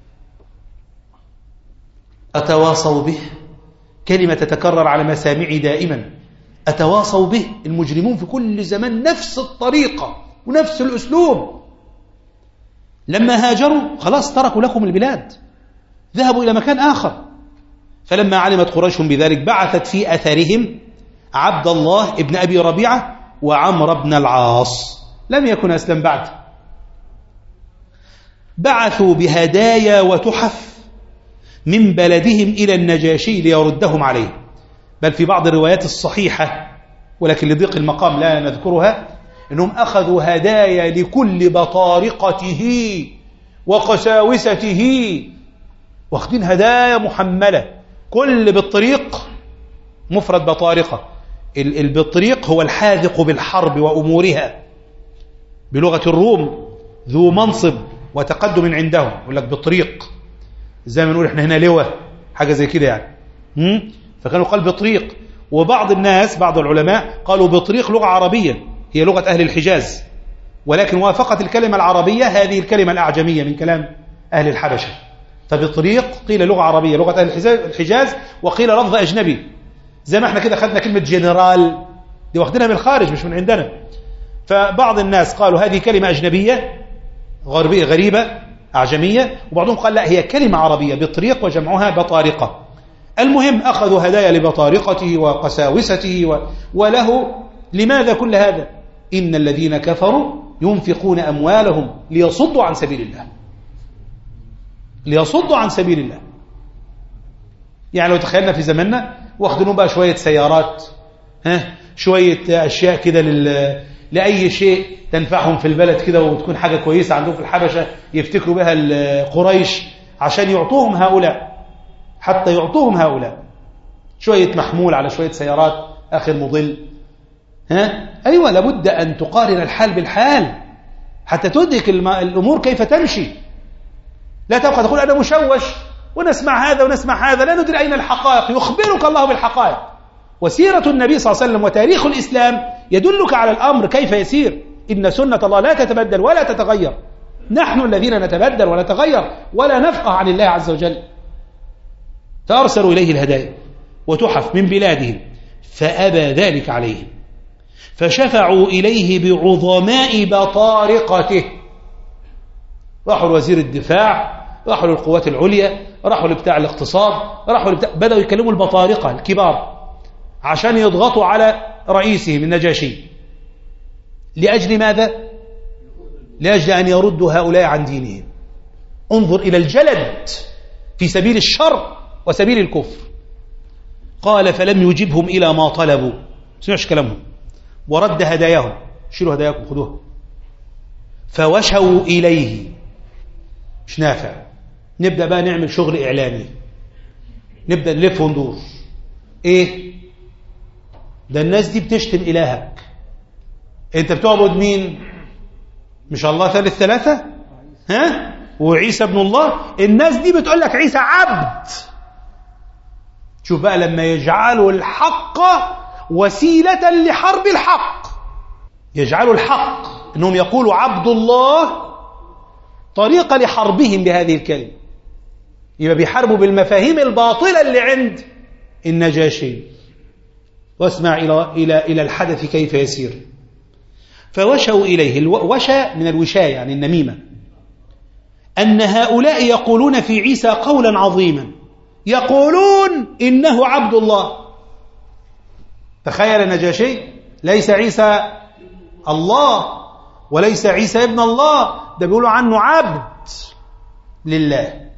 أتواصوا به، كلمة تتكرر على مسامعي دائما. أتواصوا به، المجرمون في كل زمان نفس الطريقة ونفس الأسلوب. لما هاجروا خلاص تركوا لكم البلاد، ذهبوا إلى مكان آخر. فلما علمت قريش بذلك بعثت في أثرهم عبد الله ابن أبي ربيعة وعمر بن العاص، لم يكن أسلم بعد. بعثوا بهدايا وتحف من بلدهم إلى النجاشي ليردهم عليه. بل في بعض الروايات الصحيحة ولكن لضيق المقام لا نذكرها، أنهم أخذوا هدايا لكل بطارقته وقساوسته، واخدين هدايا محملة. كل بالطريق مفرد بطارقة. البطريق هو الحاذق بالحرب وأمورها، بلغة الروم ذو منصب وتقدم عندهم، يقول لك بطريق، زي ما نقول احنا هنا لواء، حاجة زي كده يعني. هم؟ فكانوا قال بطريق. وبعض الناس بعض العلماء قالوا بطريق لغة عربية هي لغة أهل الحجاز، ولكن وافقت الكلمة العربية هذه الكلمة الأعجمية من كلام أهل الحبشة. فبطريق قيل لغة عربية لغة أهل الحجاز، وقيل لفظ أجنبي. زي ما احنا كده خدنا كلمة جنرال دي واخدينها من الخارج مش من عندنا. فبعض الناس قالوا هذه كلمة أجنبية غربية غريبة أعجمية، وبعضهم قال لا هي كلمة عربية بطريق وجمعها بطارقة. المهم أخذوا هدايا لبطارقته وقساوسته و... وله. لماذا كل هذا؟ إن الذين كفروا ينفقون أموالهم ليصدوا عن سبيل الله، ليصدوا عن سبيل الله. يعني لو تخيلنا في زماننا واخدنوا بقى شوية سيارات، ها شوية أشياء كده لل... لأي شيء تنفعهم في البلد كده وتكون حاجة كويسة عندهم في الحبشة يفتكروا بها قريش عشان يعطوهم هؤلاء، حتى يعطوهم هؤلاء شوية محمول على شوية سيارات آخر مضل. ها أيوة، لابد أن تقارن الحال بالحال حتى تدرك الأمور كيف تمشي. لا تبقى تقول أنا مشوش ونسمع هذا ونسمع هذا، لا ندري أين الحقائق. يخبرك الله بالحقائق، وسيرة النبي صلى الله عليه وسلم وتاريخ الإسلام يدلك على الأمر كيف يسير. إن سنة الله لا تتبدل ولا تتغير، نحن الذين نتبدل ونتغير ولا نفقه عن الله عز وجل. فأرسلوا إليه الهدايا وتحف من بلادهم، فأبى ذلك عليهم، فشفعوا إليه بعظماء بطارقته. راحوا لوزير الدفاع، راحوا للقوات العليا، راحوا لبتاع الاقتصاد، راحوا لبتاع... بدأوا يكلموا البطارقة الكبار عشان يضغطوا على رئيسهم النجاشي. لأجل ماذا؟ لأجل أن يردوا هؤلاء عن دينهم. انظر إلى الجلد في سبيل الشر وسبيل الكفر. قال فلم يجبهم إلى ما طلبوا، سمعش كلامهم، ورد هداياهم، شيلوا هداياكم خذوها. فوشوا إليه، مش نافع، نبدأ بقى نعمل شغل إعلامي، نبدأ نلف وندور. إيه ده؟ الناس دي بتشتم إلهك، أنت بتعبد مين؟ مش الله ثالث ثلاثة؟ ها؟ وعيسى ابن الله. الناس دي بتقول لك عيسى عبد. شوف بقى لما يجعلوا الحق وسيلة لحرب الحق، يجعلوا الحق أنهم يقولوا عبد الله طريقة لحربهم بهذه الكلمة، يبقى بيحاربوا بالمفاهيم الباطلة اللي عند النجاشي. واسمع إلى إلى إلى الحدث كيف يسير. فوشوا إليه، الوشى من الوشاية يعني النميمة، أن هؤلاء يقولون في عيسى قولا عظيما يقولون إنه عبد الله. تخيل النجاشي، ليس عيسى الله وليس عيسى ابن الله، ده بيقولوا عنه عبد لله.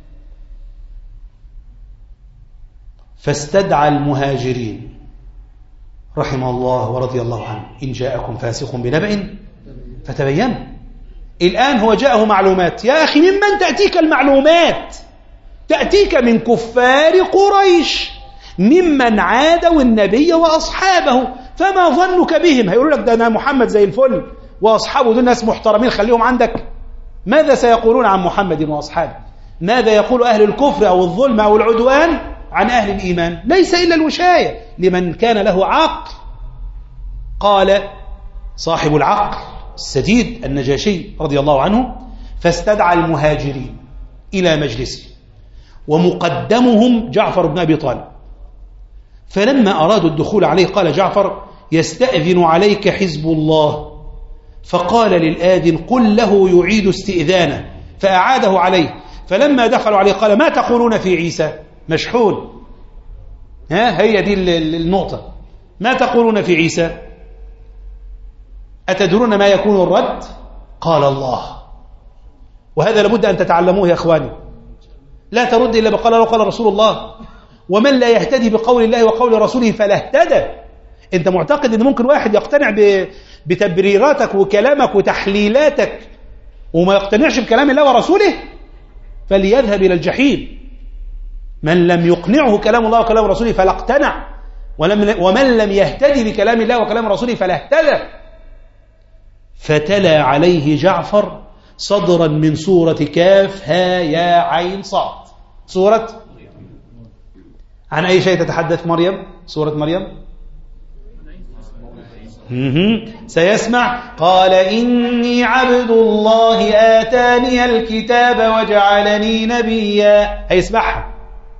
فاستدعى المهاجرين رحمه الله ورضي الله عنه: إن جاءكم فاسق بنبأ فتبينوا. الآن هو جاءه معلومات. يا أخي، ممن تأتيك المعلومات؟ تأتيك من كفار قريش، ممن عادوا النبي وأصحابه. فما ظنك بهم؟ هيقولوا لك ده أنا محمد زي الفل وأصحابه دول ناس محترمين، خليهم عندك. ماذا سيقولون عن محمد وأصحابه؟ ماذا يقول أهل الكفر أو الظلم أو العدوان عن أهل الإيمان؟ ليس إلا الوشاية لمن كان له عقل. قال صاحب العقل السديد النجاشي رضي الله عنه: فاستدعى المهاجرين إلى مجلسه، ومقدمهم جعفر بن أبي طالب. فلما أرادوا الدخول عليه قال جعفر: يستأذن عليك حزب الله. فقال للآذن: قل له يعيد استئذانه. فأعاده عليه. فلما دخلوا عليه قال: ما تقولون في عيسى؟ مشحون. ها هي دي النقطة. ما تقولون في عيسى؟ أتدرون ما يكون الرد؟ قال الله. وهذا لابد أن تتعلموه يا أخواني. لا ترد إلا بقال الله وقال رسول الله. ومن لا يهتدي بقول الله وقول رسوله فلا اهتدى. أنت معتقد أن ممكن واحد يقتنع بتبريراتك وكلامك وتحليلاتك وما يقتنعش بكلام الله ورسوله؟ فليذهب إلى الجحيم. من لم يقنعه كلام الله وكلام رسوله فلا اقتنع، ومن لم يهتدي بكلام الله وكلام رسوله فلا اهتدى. فتلا عليه جعفر صدرا من سورة كاف ها يا عين صاد. سورة عن أي شيء تتحدث مريم؟ سورة مريم. سيسمع: قال إني عبد الله آتاني الكتاب وجعلني نبيا. هيسمعها،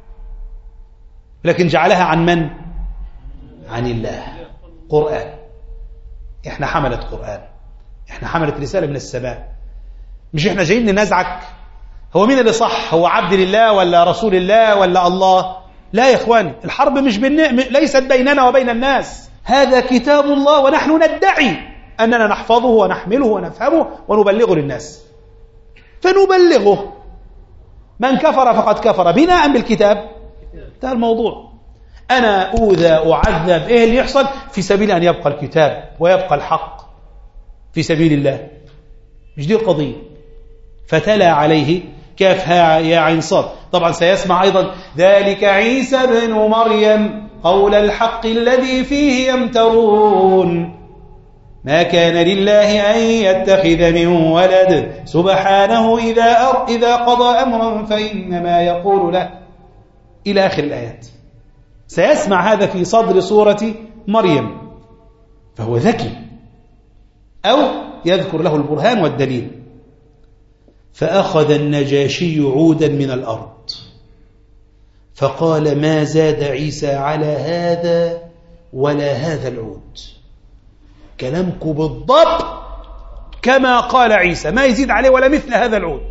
لكن جعلها عن من؟ عن الله. قرآن. احنا حملة قرآن، احنا حملة رسالة من السماء، مش احنا جايين ننازعك هو مين اللي صح، هو عبد لله ولا رسول الله ولا الله. لا يا اخواني، الحرب مش بين... ليست بيننا وبين الناس. هذا كتاب الله ونحن ندعي أننا نحفظه ونحمله ونفهمه ونبلغه للناس، فنبلغه. من كفر فقد كفر بنا أم بالكتاب؟ ده الموضوع. أنا أوذى أعذب، إيه اللي يحصل؟ في سبيل أن يبقى الكتاب ويبقى الحق في سبيل الله، مش دي القضية. فتلا عليه كاف ها يا عين صاد. طبعا سيسمع أيضا: ذلك عيسى بن مريم قول الحق الذي فيه يمترون ما كان لله أن يتخذ من ولد سبحانه إذا أر إذا قضى أمرا فإنما يقول له، إلى آخر الآيات. سيسمع هذا في صدر سورة مريم، فهو ذكي، أو يذكر له البرهان والدليل. فأخذ النجاشي عودا من الأرض فقال: ما زاد عيسى على هذا ولا هذا العود. كلامكم بالضبط كما قال عيسى، ما يزيد عليه ولا مثل هذا العود.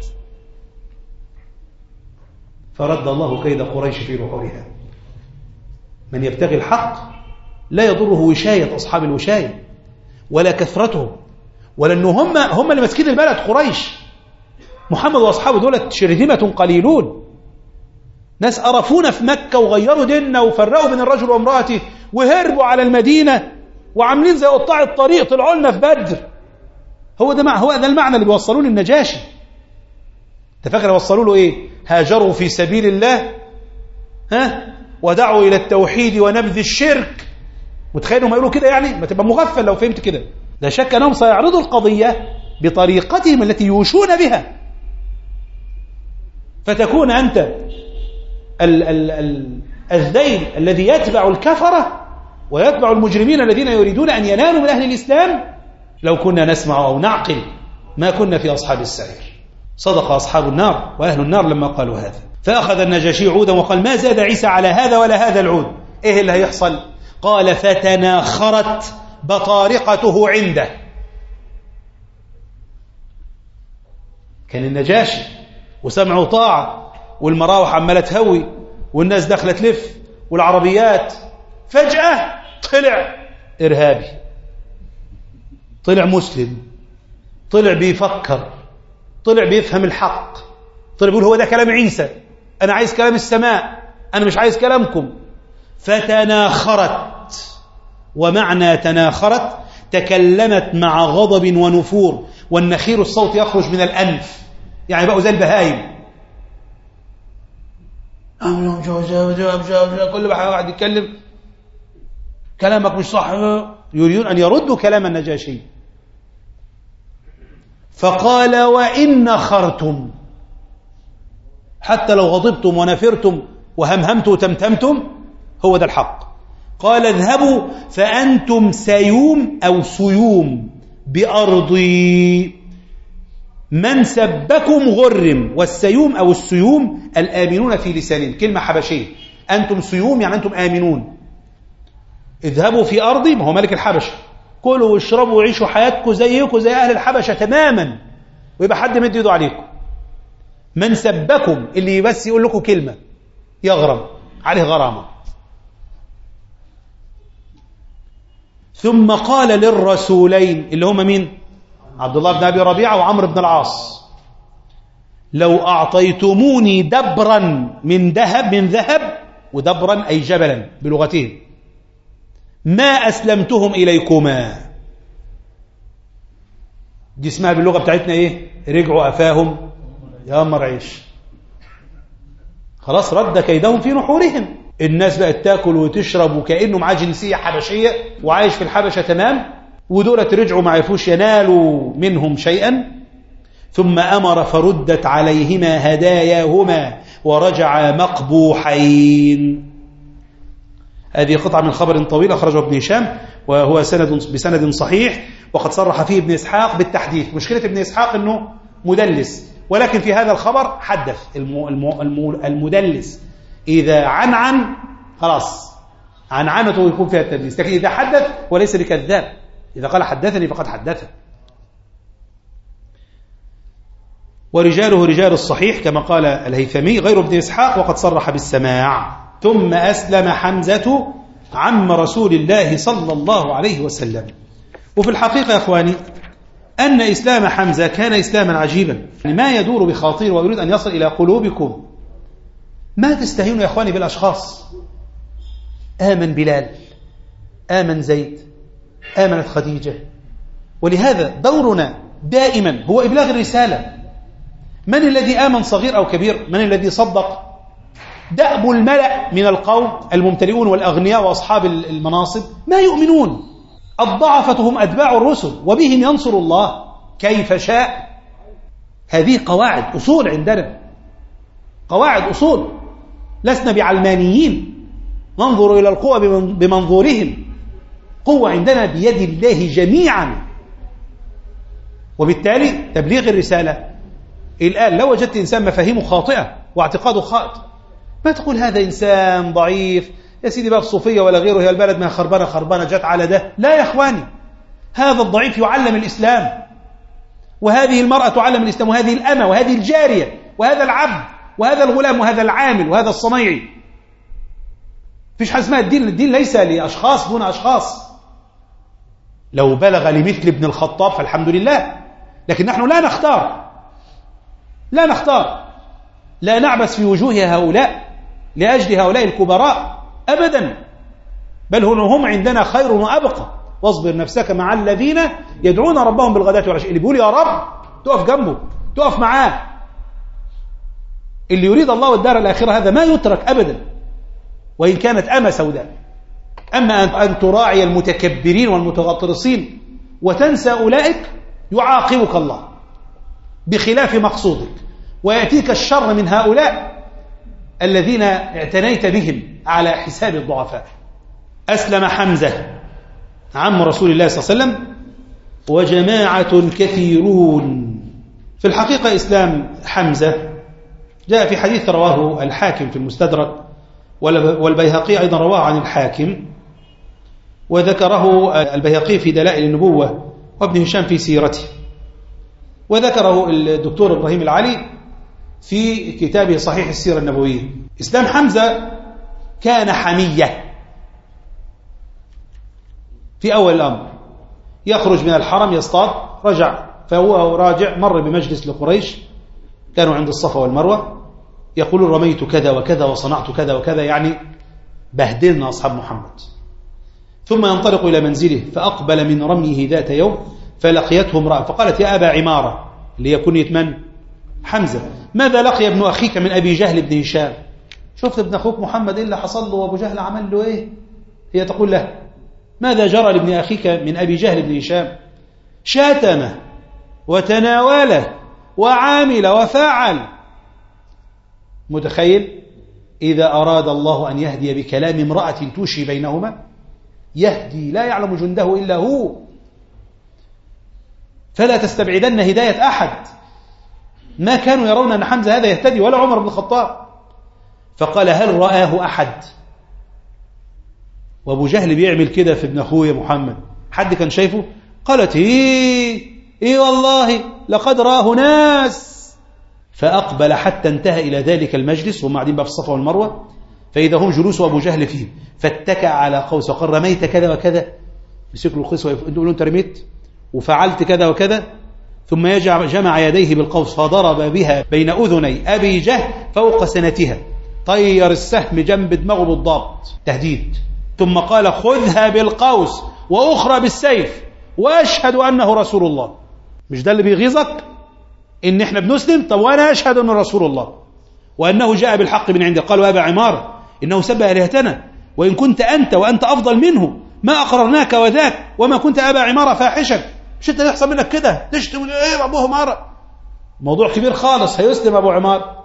فرد الله كيد قريش في نحورها. من يبتغي الحق لا يضره وشاية أصحاب الوشاية ولا كثرتهم، ولا أنه هم هم اللي ماسكين البلد. قريش محمد وأصحابه دولة شرذمة قليلون، ناس أرفونا في مكة وغيروا ديننا وفرقوا بين الرجل وامرأته وهربوا على المدينة وعاملين زي قطاع الطريق طلعوا لنا في بدر. هو ده هو ده المعنى اللي بيوصلوه للنجاشي. انت فاكر وصلوا له ايه؟ هاجروا في سبيل الله، ها، ودعوا الى التوحيد ونبذ الشرك. متخيلوا ما يقولوا كده؟ يعني ما تبقى مغفل لو فهمت كده. لا شك انهم سيعرضوا القضية بطريقتهم التي يوشون بها، فتكون انت ال ال ال الذيل الذي يتبع الكفرة ويتبع المجرمين الذين يريدون أن ينالوا من أهل الإسلام. لو كنا نسمع أو نعقل ما كنا في أصحاب السعير. صدق أصحاب النار وأهل النار لما قالوا هذا. فأخذ النجاشي عودا وقال: ما زاد عيسى على هذا ولا هذا العود. إيه اللي هيحصل؟ قال: فتناخرت بطارقته عنده. كان النجاشي وسمع وطاعة والمراوح عمالة تهوي والناس داخلة تلف والعربيات، فجأة طلع إرهابي، طلع مسلم، طلع بيفكر، طلع بيفهم الحق، طلع بيقول هو ده كلام عيسى، أنا عايز كلام السماء، أنا مش عايز كلامكم. فتناخرت، ومعنى تناخرت تكلمت مع غضب ونفور، والنخير الصوت يخرج من الأنف، يعني بقوا زي البهايم، كل واحد يتكلم كلامك مش صح، يريدون أن يردوا كلام النجاشي. فقال وإن نخرتم، حتى لو غضبتم ونفرتم وهمهمتم وتمتمتم هو ده الحق. قال اذهبوا فأنتم سيوم أو سيوم بأرضي، من سبكم غرم. والسيوم أو السيوم الآمنون في لسانين، كلمة حبشية. أنتم سيوم يعني أنتم آمنون. اذهبوا في أرضي، ما هو ملك الحبشة، كلوا واشربوا وعيشوا حياتكم زيكم زي أهل الحبشة تماما، ويبقى حد مد يده عليكم. من سبكم اللي بس يقول لكم كلمة يغرم عليه غرامة. ثم قال للرسولين اللي هم مين؟ عبد الله بن أبي ربيعة وعمرو بن العاص: لو أعطيتموني دبرا من ذهب، من ذهب ودبرا أي جبلا بلغتهم، ما أسلمتهم إليكما. دي اسمها باللغة بتاعتنا إيه؟ رجعوا أفاهم يا مرعيش. خلاص رد كيدهم في نحورهم. الناس بقت تاكل وتشرب وكأنه معاه جنسية حبشية وعايش في الحبشة تمام، ودولة رجعوا ما عرفوش ينالوا منهم شيئا. ثم أمر فردت عليهما هداياهما ورجعا مقبوحين. هذه قطعة من خبر طويل أخرجه ابن هشام، وهو سند بسند صحيح، وقد صرح فيه ابن إسحاق بالتحديث. مشكلة ابن إسحاق أنه مدلس، ولكن في هذا الخبر حدث. المدلس إذا عن عن خلاص عنعنته يكون فيها التدليس، لكن إذا حدث وليس بكذاب، إذا قال حدثني فقد حدث. ورجاله رجال الصحيح كما قال الهيثمي غير ابن إسحاق، وقد صرح بالسماع. ثم أسلم حمزة عم رسول الله صلى الله عليه وسلم. وفي الحقيقة يا أخواني أن إسلام حمزة كان إسلاما عجيبا، ما يدور بخاطر ويريد أن يصل إلى قلوبكم. ما تستهينوا يا أخواني بالأشخاص. آمن بلال، آمن زيد، آمنت خديجة. ولهذا دورنا دائما هو إبلاغ الرسالة. من الذي آمن صغير أو كبير؟ من الذي صدق؟ دأب الملأ من القوم الممتلئون والأغنياء وأصحاب المناصب ما يؤمنون. الضعفة هم أتباع الرسل وبهم ينصر الله كيف شاء. هذه قواعد أصول عندنا، قواعد أصول. لسنا بعلمانيين ننظر إلى القوة بمنظورهم. قوة عندنا بيد الله جميعا. وبالتالي تبليغ الرسالة الآن لو وجدت إنسان مفاهيمه خاطئة واعتقاده خاطئ، ما تقول هذا إنسان ضعيف يا سيدي بقى الصوفية ولا غيره، هي البلد ما خربانة خربانة جت على ده. لا يا إخواني، هذا الضعيف يعلم الإسلام، وهذه المرأة تعلم الإسلام، وهذه الأمة وهذه الجارية وهذا العبد وهذا الغلام وهذا العامل وهذا الصنيعي. فيش حاجة اسمها الدين. الدين ليس لأشخاص دون أشخاص. لو بلغ لمثل ابن الخطاب فالحمد لله، لكن نحن لا نختار، لا نختار، لا نعبس في وجوه هؤلاء لأجل هؤلاء الكبراء أبدا، بل هم عندنا خير وأبقى. واصبر نفسك مع الذين يدعون ربهم بالغداة والعشي. اللي بيقول يا رب تقف جنبه، تقف معاه. اللي يريد الله والدار الآخرة هذا ما يترك أبدا وإن كانت أمة سوداء. أما أن تراعي المتكبرين والمتغطرسين وتنسى أولئك يعاقبك الله بخلاف مقصودك، ويأتيك الشر من هؤلاء الذين اعتنيت بهم على حساب الضعفاء. أسلم حمزة عم رسول الله صلى الله عليه وسلم وجماعة كثيرون. في الحقيقة إسلام حمزة جاء في حديث رواه الحاكم في المستدرك، والبيهقي أيضا رواه عن الحاكم، وذكره البيهقي في دلائل النبوة وابن هشام في سيرته، وذكره الدكتور إبراهيم العلي في كتابه صحيح السيرة النبوية. إسلام حمزة كان حمية في أول الأمر، يخرج من الحرم يصطاد، رجع فهو راجع مر بمجلس لقريش كانوا عند الصفا والمروة، يقول رميت كذا وكذا وصنعت كذا وكذا، يعني بهدلنا أصحاب محمد. ثم ينطلق إلى منزله، فأقبل من رميه ذات يوم فلقيته امرأة فقالت يا أبا عمارة، اللي يكون يتمن حمزة، ماذا لقي ابن أخيك من أبي جهل بن هشام؟ شفت ابن أخوك محمد إيه اللي حصل له وأبو جهل عمل له إيه؟ هي تقول له ماذا جرى لابن أخيك من أبي جهل بن هشام؟ شاتمه وتناوله وعامل وفعل. متخيل؟ إذا أراد الله أن يهدي بكلام امرأة توشي بينهما يهدي، لا يعلم جنده إلا هو، فلا تستبعدن هداية أحد. ما كانوا يرون أن حمزة هذا يهتدي ولا عمر بن الخطاب. فقال هل رآه أحد؟ وأبو جهل بيعمل كده في ابن أخوه محمد، حد كان شايفه؟ قالت إيه إيه والله لقد رآه ناس. فأقبل حتى انتهى إلى ذلك المجلس وهم قاعدين بقى في الصفا والمروة، فإذا هم جلوس وأبو جهل فيه، فاتكع على قوس وقال رميت كذا وكذا، مسك له القوس ويقولون أنت رميت وفعلت كذا وكذا، ثم جمع يديه بالقوس فضرب بها بين أذني أبي جهل فوق سنتها، طير السهم جنب دماغه بالضبط تهديد، ثم قال خذها بالقوس وأخرى بالسيف وأشهد أنه رسول الله. مش ده اللي بيغيظك إن إحنا بنسلم؟ طب وأنا أشهد أنه رسول الله وأنه جاء بالحق من عندي. قالوا أبا عمار إنه سب آلهتنا، وإن كنت أنت وأنت أفضل منه ما أقررناك وذاك، وما كنت أبا عمار فاحشا. مش أنت يحصل منك كده تشتم إيه أبوه عمار؟ موضوع كبير خالص، هيسلم أبو عمار.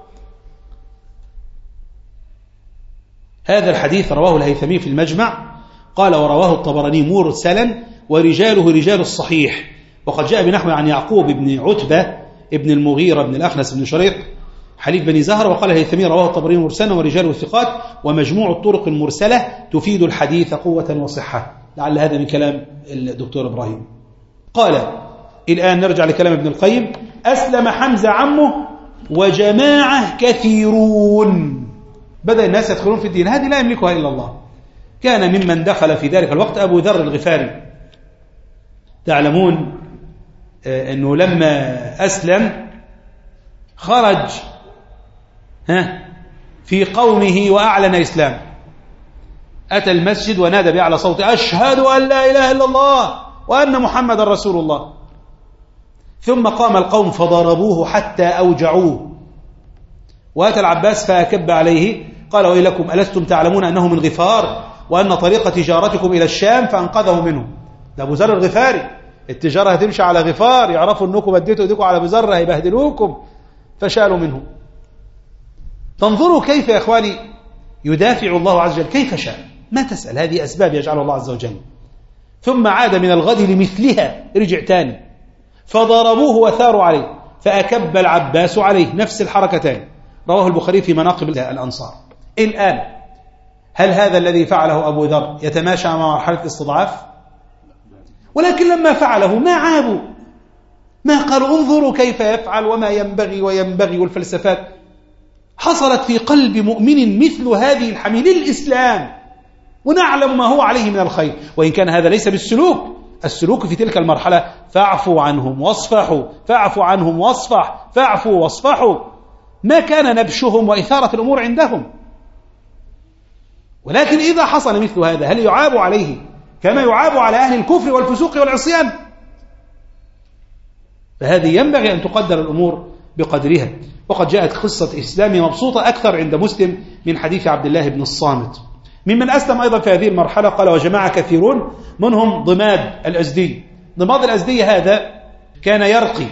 هذا الحديث رواه الهيثمي في المجمع، قال ورواه الطبراني مرسلا ورجاله رجال الصحيح، وقد جاء بنحو عن يعقوب بن عتبة ابن المغيرة بن الأخنس بن شريق حليف بني زهر. وقال الهيثمي رواه الطبراني مرسلا ورجاله الثقات، ومجموع الطرق المرسلة تفيد الحديث قوة وصحة. لعل هذا من كلام الدكتور إبراهيم. قال الآن نرجع لكلام ابن القيم. أسلم حمزة عمه وجماعة كثيرون، بدأ الناس يدخلون في الدين، هذه لا يملكها إلا الله. كان ممن دخل في ذلك الوقت أبو ذر الغفاري. تعلمون أنه لما أسلم خرج ها في قومه وأعلن إسلام، أتى المسجد ونادى بأعلى صوت أشهد أن لا إله إلا الله وأن محمد رسول الله. ثم قام القوم فضربوه حتى أوجعوه، وأتى العباس فأكب عليه قال ويلكم ألستم تعلمون أنه من غفار وأن طريق تجارتكم إلى الشام؟ فأنقذه منه. ده أبو ذر الغفاري، التجارة هتمشي على غفار، يعرفوا أنكم اديتوا ايديكم على أبو ذر هيبهدلوكم، فشالوا منه. تنظروا كيف يا إخواني يدافع الله عز وجل كيف شاء، ما تسأل، هذه أسباب يجعل الله عز وجل. ثم عاد من الغد لمثلها، رجع تاني فضربوه وثاروا عليه، فأكب العباس عليه، نفس الحركتين. رواه البخاري في مناقب الأنصار. الآن هل هذا الذي فعله أبو ذر يتماشى مع مرحلة استضعاف؟ ولكن لما فعله ما عابوا، ما قالوا انظروا كيف يفعل وما ينبغي وينبغي، والفلسفات. حصلت في قلب مؤمن مثل هذه الحمية للإسلام، ونعلم ما هو عليه من الخير، وإن كان هذا ليس بالسلوك. السلوك في تلك المرحلة فاعفوا عنهم واصفحوا، فاعفوا عنهم واصفح، فاعفوا واصفحوا، ما كان نبشهم وإثارة الأمور عندهم. ولكن إذا حصل مثل هذا هل يعاب عليه كما يعاب على أهل الكفر والفسوق والعصيان؟ فهذه ينبغي أن تقدر الأمور بقدرها. وقد جاءت قصة إسلام مبسوطة أكثر عند مسلم من حديث عبد الله بن الصامت. ممن أسلم أيضا في هذه المرحلة قال وجماعة كثيرون، منهم ضماد الأزدي. ضماد الأزدي هذا كان يرقي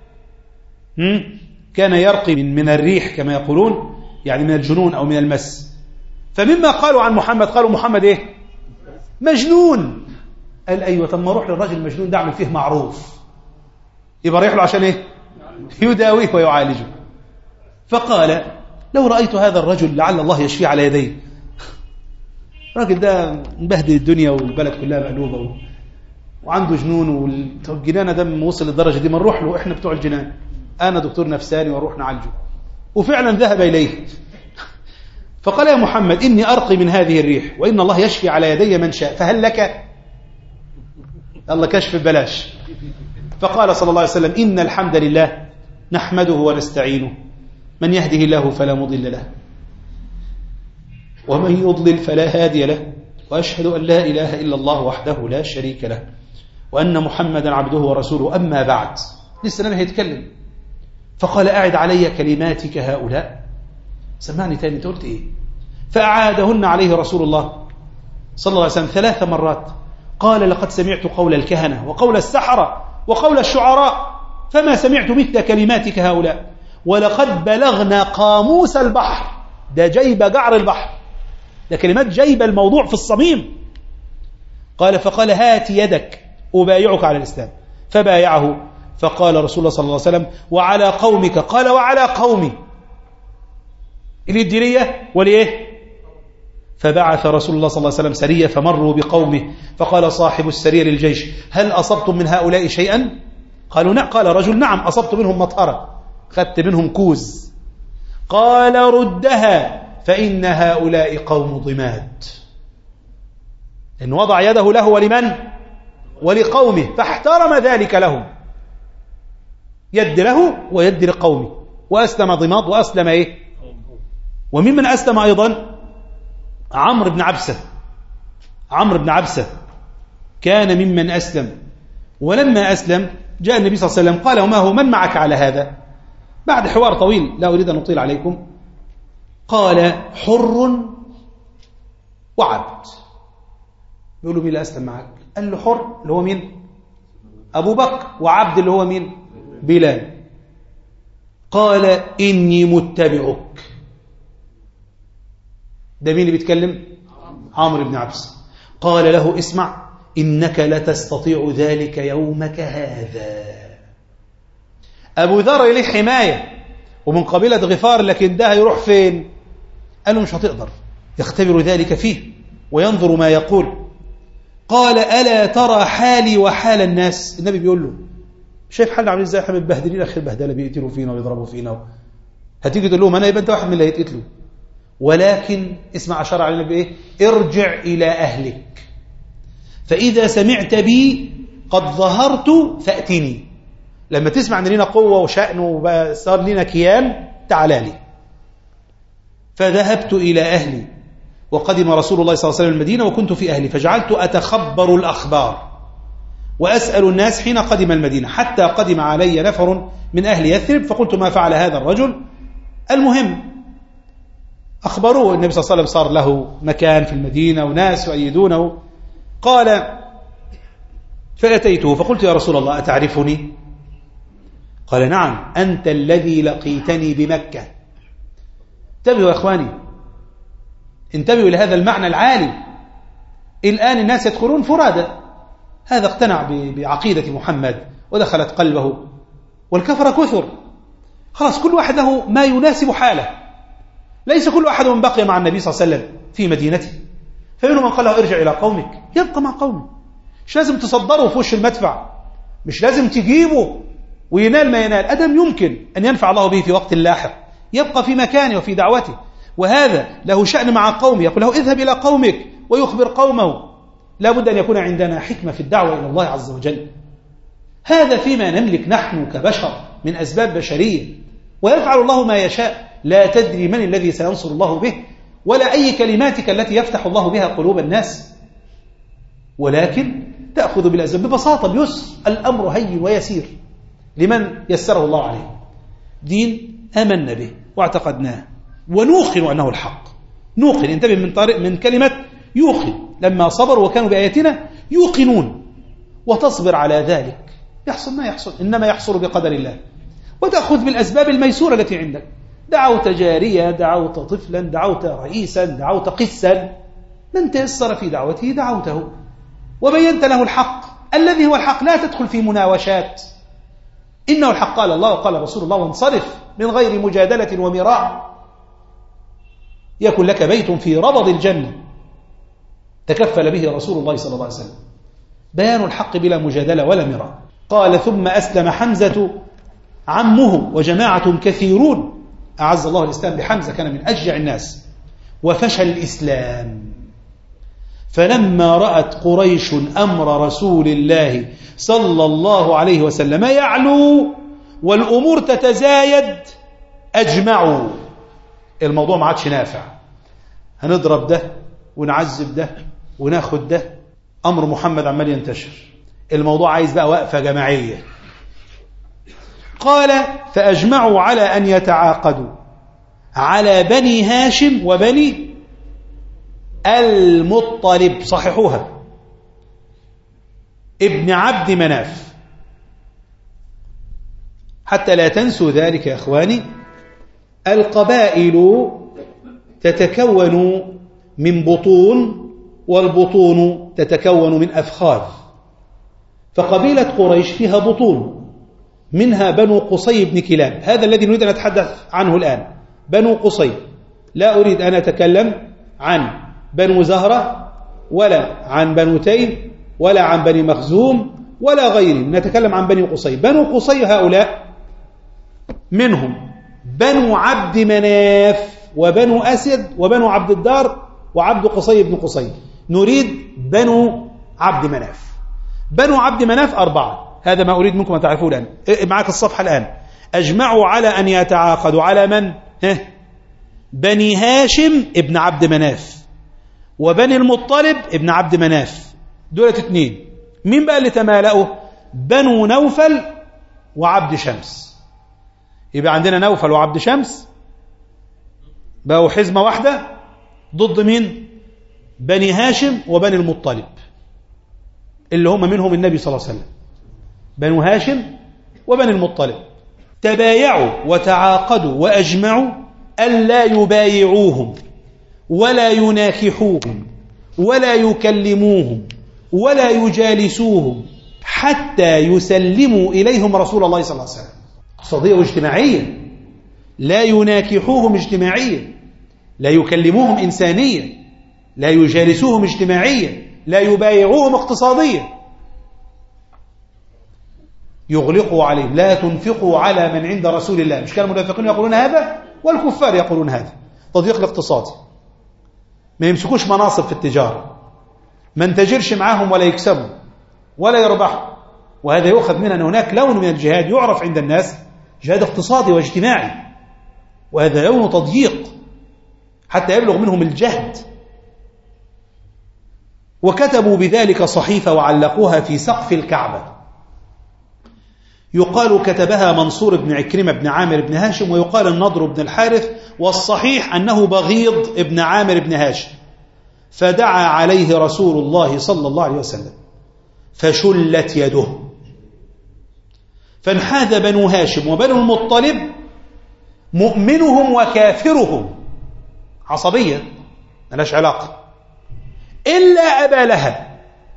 كان يرقي من, من الريح كما يقولون، يعني من الجنون أو من المس. فمما قالوا عن محمد قالوا محمد إيه؟ مجنون. قال أيوة، طب ما أروح للرجل المجنون ده أعمل فيه معروف، يبقى رايح له عشان إيه؟ يداويه ويعالجه. فقال لو رأيت هذا الرجل لعل الله يشفيه على يديه. الراجل ده مبهدل الدنيا والبلد كلها مقلوبة وعنده جنون، والجنانة ده وصل للدرجة دي، ما نروح له إحنا بتوع الجنان، أنا دكتور نفساني وأروح نعالجه. وفعلا ذهب إليه فقال يا محمد إني أرقي من هذه الريح وإن الله يشفي على يدي من شاء فهل لك؟ الله كشف ببلاش. فقال صلى الله عليه وسلم إن الحمد لله نحمده ونستعينه من يهده الله فلا مضل له ومن يضلل فلا هادي له وأشهد أن لا إله إلا الله وحده لا شريك له وأن محمدا عبده ورسوله أما بعد. لسه أنا هيتكلم. فقال أعد علي كلماتك هؤلاء. سمعني تاني أنت قلت إيه؟ فأعادهن عليه رسول الله صلى الله عليه وسلم ثلاث مرات. قال لقد سمعت قول الكهنة وقول السحرة وقول الشعراء فما سمعت مثل كلماتك هؤلاء ولقد بلغنا قاموس البحر. ده جيب جعر البحر، ده كلمات جيب الموضوع في الصميم. قال فقال هات يدك أبايعك على الإسلام فبايعه. فقال رسول الله صلى الله عليه وسلم وعلى قومك. قال وعلى قومي الإدرية وليه. فبعث رسول الله صلى الله عليه وسلم سرية فمروا بقومه فقال صاحب السرية للجيش هل أصبتم من هؤلاء شيئا؟ قالوا نعم. قال رجل نعم أصبت منهم مطهرة، خدت منهم كوز. قال ردها فإن هؤلاء قوم ضماد. إن وضع يده له ولمن؟ ولقومه فاحترم ذلك لهم، يد له ويد لقومه. وأسلم ضماد وأسلم إيه؟ وممن أسلم أيضا عمرو بن عبسة. عمرو بن عبسة كان ممن أسلم، ولما أسلم جاء النبي صلى الله عليه وسلم قال وما هو من معك على هذا؟ بعد حوار طويل لا أريد أن أطيل عليكم قال حر وعبد. يقول له مين اللي أسلم معك؟ قال له حر اللي هو مين؟ أبو بكر، وعبد اللي هو مين؟ بلال. قال إني متبعك. ده مين اللي بيتكلم؟ عمرو بن عبس. قال له اسمع إنك لتستطيع ذلك يومك هذا. أبو ذر له حماية ومن قبيلة غفار، لكن ده هيروح فين؟ قال له مش هتقدر. يختبر ذلك فيه وينظر ما يقول. قال ألا ترى حالي وحال الناس؟ النبي بيقول له شايف حالنا عاملين ازاي؟ احنا متبهدلين اخر بهدله، بيقتلوا فينا ويضربوا فينا. هتيجي تقول لهم انا يبقى انت واحد من اللي هيتقتلوا. ولكن اسمع اشار علينا بايه؟ ارجع الى اهلك فاذا سمعت بي قد ظهرت فاتني. لما تسمع ان لنا قوه وشأن وصار لنا كيان تعال لي. فذهبت الى اهلي وقدم رسول الله صلى الله عليه وسلم المدينه وكنت في اهلي فجعلت اتخبر الاخبار وأسأل الناس حين قدم المدينة حتى قدم علي نفر من أهل يثرب فقلت ما فعل هذا الرجل. المهم أخبروه النبي صلى الله عليه وسلم صار له مكان في المدينة وناس يؤيدونه. قال فأتيته فقلت يا رسول الله أتعرفني؟ قال نعم أنت الذي لقيتني بمكة. انتبهوا يا أخواني، انتبهوا لهذا المعنى العالي. الآن الناس يدخلون فرادى، هذا اقتنع بعقيدة محمد ودخلت قلبه، والكفر كثر. خلاص كل واحد له ما يناسب حاله، ليس كل واحد من بقي مع النبي صلى الله عليه وسلم في مدينته. فمنهم من قال له ارجع إلى قومك، يبقى مع قومه. مش لازم تصدره في وش المدفع، مش لازم تجيبه وينال ما ينال. أدم يمكن أن ينفع الله به في وقت لاحق، يبقى في مكانه وفي دعوته. وهذا له شأن مع قومه، يقول له اذهب إلى قومك ويخبر قومه. لا بد أن يكون عندنا حكمة في الدعوة إلى الله عز وجل. هذا فيما نملك نحن كبشر من أسباب بشرية، ويفعل الله ما يشاء. لا تدري من الذي سينصر الله به، ولا أي كلماتك التي يفتح الله بها قلوب الناس، ولكن تأخذ بالأسباب ببساطة بيسر. الأمر هين ويسير لمن يسره الله عليه. دين آمنا به واعتقدناه ونوقن أنه الحق. نوقن، انتبه من طريق من كلمة يوقن. لما صبروا وكانوا بآياتنا يوقنون، وتصبر على ذلك يحصل ما يحصل، إنما يحصل بقدر الله. وتأخذ بالأسباب الميسورة التي عندك. دعوت جارية، دعوت طفلا، دعوت رئيسا، دعوت قسا، من تيسر في دعوته دعوته وبينت له الحق الذي هو الحق. لا تدخل في مناوشات، إنه الحق قال الله وقال رسول الله، وانصرف من غير مجادلة ومراء. يكن لك بيت في ربض الجنة تكفل به رسول الله صلى الله عليه وسلم. بيان الحق بلا مجادلة ولا مراء. قال ثم أسلم حمزة عمه وجماعة كثيرون. أعز الله الإسلام بحمزة، كان من أشجع الناس وفشى الإسلام. فلما رأت قريش أمر رسول الله صلى الله عليه وسلم يعلو والأمور تتزايد أجمعوا الموضوع ما عادش نافع، هنضرب ده ونعذب ده وناخد ده، أمر محمد عمال ينتشر، الموضوع عايز بقى وقفة جماعية. قال فأجمعوا على أن يتعاقدوا على بني هاشم وبني المطلب، صححوها، ابن عبد مناف، حتى لا تنسوا ذلك يا أخواني. القبائل تتكون من بطون، والبطون تتكون من أفخاذ، فقبيلة قريش فيها بطون، منها بنو قصي بن كلاب، هذا الذي نريد أن نتحدث عنه الآن، بنو قصي. لا أريد أن أتكلم عن بنو زهرة ولا عن بنو تيم ولا عن بني مخزوم ولا غيرهم، نتكلم عن بني قصي. بنو قصي هؤلاء منهم بنو عبد مناف وبنو أسد وبنو عبد الدار وعبد قصي بن قصي، نريد بنو عبد مناف. بنو عبد مناف أربعة، هذا ما أريد منكم أن تعرفوه الآن. معك الصفحة الآن. أجمعوا على أن يتعاقدوا على من؟ ها؟ بني هاشم ابن عبد مناف وبني المطلب ابن عبد مناف، دولة اثنين. مين بقى اللي تمالأوا؟ بنو نوفل وعبد شمس. يبقى عندنا نوفل وعبد شمس بقوا حزمة واحدة ضد مين؟ بني هاشم وبني المطلب، اللي هم منهم النبي صلى الله عليه وسلم، بنو هاشم وبني المطلب. تبايعوا وتعاقدوا وأجمعوا ألا يبايعوهم ولا يناكحوهم ولا يكلموهم ولا يجالسوهم حتى يسلموا إليهم رسول الله صلى الله عليه وسلم. اقتصادية واجتماعية، لا يناكحوهم اجتماعيا، لا يكلموهم إنسانيا، لا يجالسوهم اجتماعيا، لا يبايعوهم اقتصاديا. يغلقوا عليهم، لا تنفقوا على من عند رسول الله، مش كان المنافقين يقولون هذا والكفار يقولون هذا، تضييق الاقتصادي. ما يمسكوش مناصب في التجارة، ما نتجرش معاهم ولا يكسبوا ولا يربحوا. وهذا يؤخذ من أن هناك لون من الجهاد يعرف عند الناس جهاد اقتصادي واجتماعي، وهذا لون تضييق حتى يبلغ منهم الجهد. وكتبوا بذلك صحيفة وعلقوها في سقف الكعبة، يقال كتبها منصور بن عكرمة بن عامر بن هاشم، ويقال النضر بن الحارث، والصحيح أنه بغيض بن عامر بن هاشم. فدعا عليه رسول الله صلى الله عليه وسلم فشلت يده، فانحاز بنو هاشم وبنو المطلب مؤمنهم وكافرهم، عصبية ملاش علاقة، إلا أبا لهب،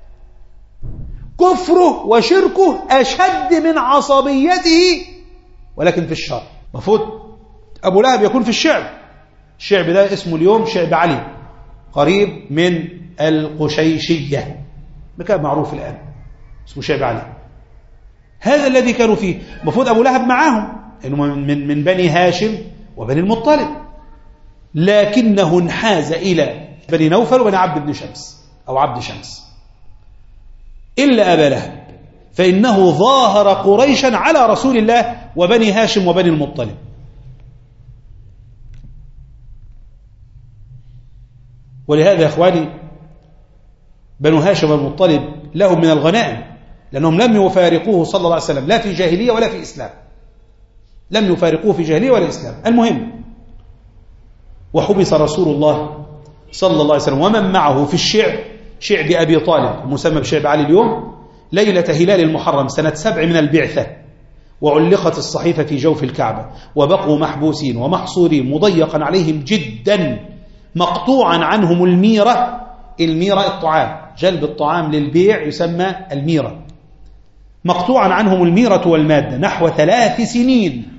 كفره وشركه أشد من عصبيته ولكن في الشر. مفروض أبو لهب يكون في الشعب، الشعب ده اسمه اليوم شعب علي، قريب من القشيشية، مكان معروف الآن اسمه شعب علي. هذا الذي كانوا فيه. مفروض أبو لهب معاهم إنه من من بني هاشم وبني المطلب، لكنه انحاز إلى بني نوفل وبني عبد بن شمس أو عبد شمس، إلا أبا لهب فإنه ظاهر قريشا على رسول الله وبني هاشم وبني المطلب. ولهذا يا إخواني بنو هاشم والمطلب لهم من الغنائم، لأنهم لم يفارقوه صلى الله عليه وسلم لا في جاهلية ولا في إسلام، لم يفارقوه في جاهلية ولا إسلام. المهم، وحبس رسول الله صلى الله عليه وسلم ومن معه في الشعب، شعب أبي طالب المسمى بشعب علي اليوم، ليلة هلال المحرم سنة سبع من البعثة، وعلقت الصحيفة في جوف الكعبة، وبقوا محبوسين ومحصورين مضيقا عليهم جدا، مقطوعا عنهم الميرة. الميرة الطعام، جلب الطعام للبيع يسمى الميرة. مقطوعا عنهم الميرة والمادة نحو ثلاث سنين،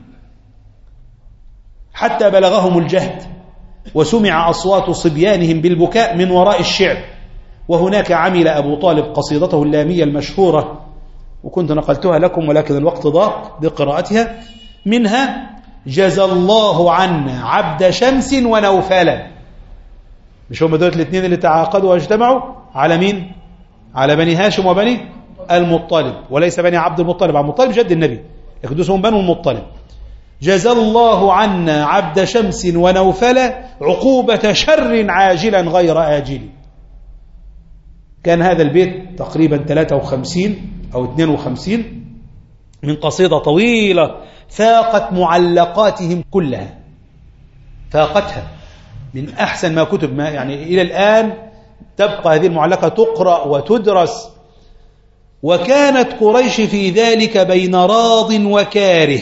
حتى بلغهم الجهد وسمع أصوات صبيانهم بالبكاء من وراء الشعب. وهناك عمل أبو طالب قصيدته اللامية المشهورة، وكنت نقلتها لكم ولكن الوقت ضاق بقراءتها، منها: جزى الله عنا عبد شمس ونوفلا مش هم دول الاثنين اللي تعاقدوا واجتمعوا على مين؟ على بني هاشم وبني المطلب، وليس بني عبد المطلب. عبد المطلب جد النبي، لكن دول هم بنو المطلب. جزى الله عنا عبد شمس ونوفل عقوبة شر عاجلا غير آجل. كان هذا البيت تقريبا ثلاثة وخمسين أو اثنين وخمسين من قصيدة طويلة فاقت معلقاتهم كلها، فاقتها من أحسن ما كتب، ما يعني إلى الآن تبقى هذه المعلقة تقرأ وتدرس. وكانت قريش في ذلك بين راض وكاره.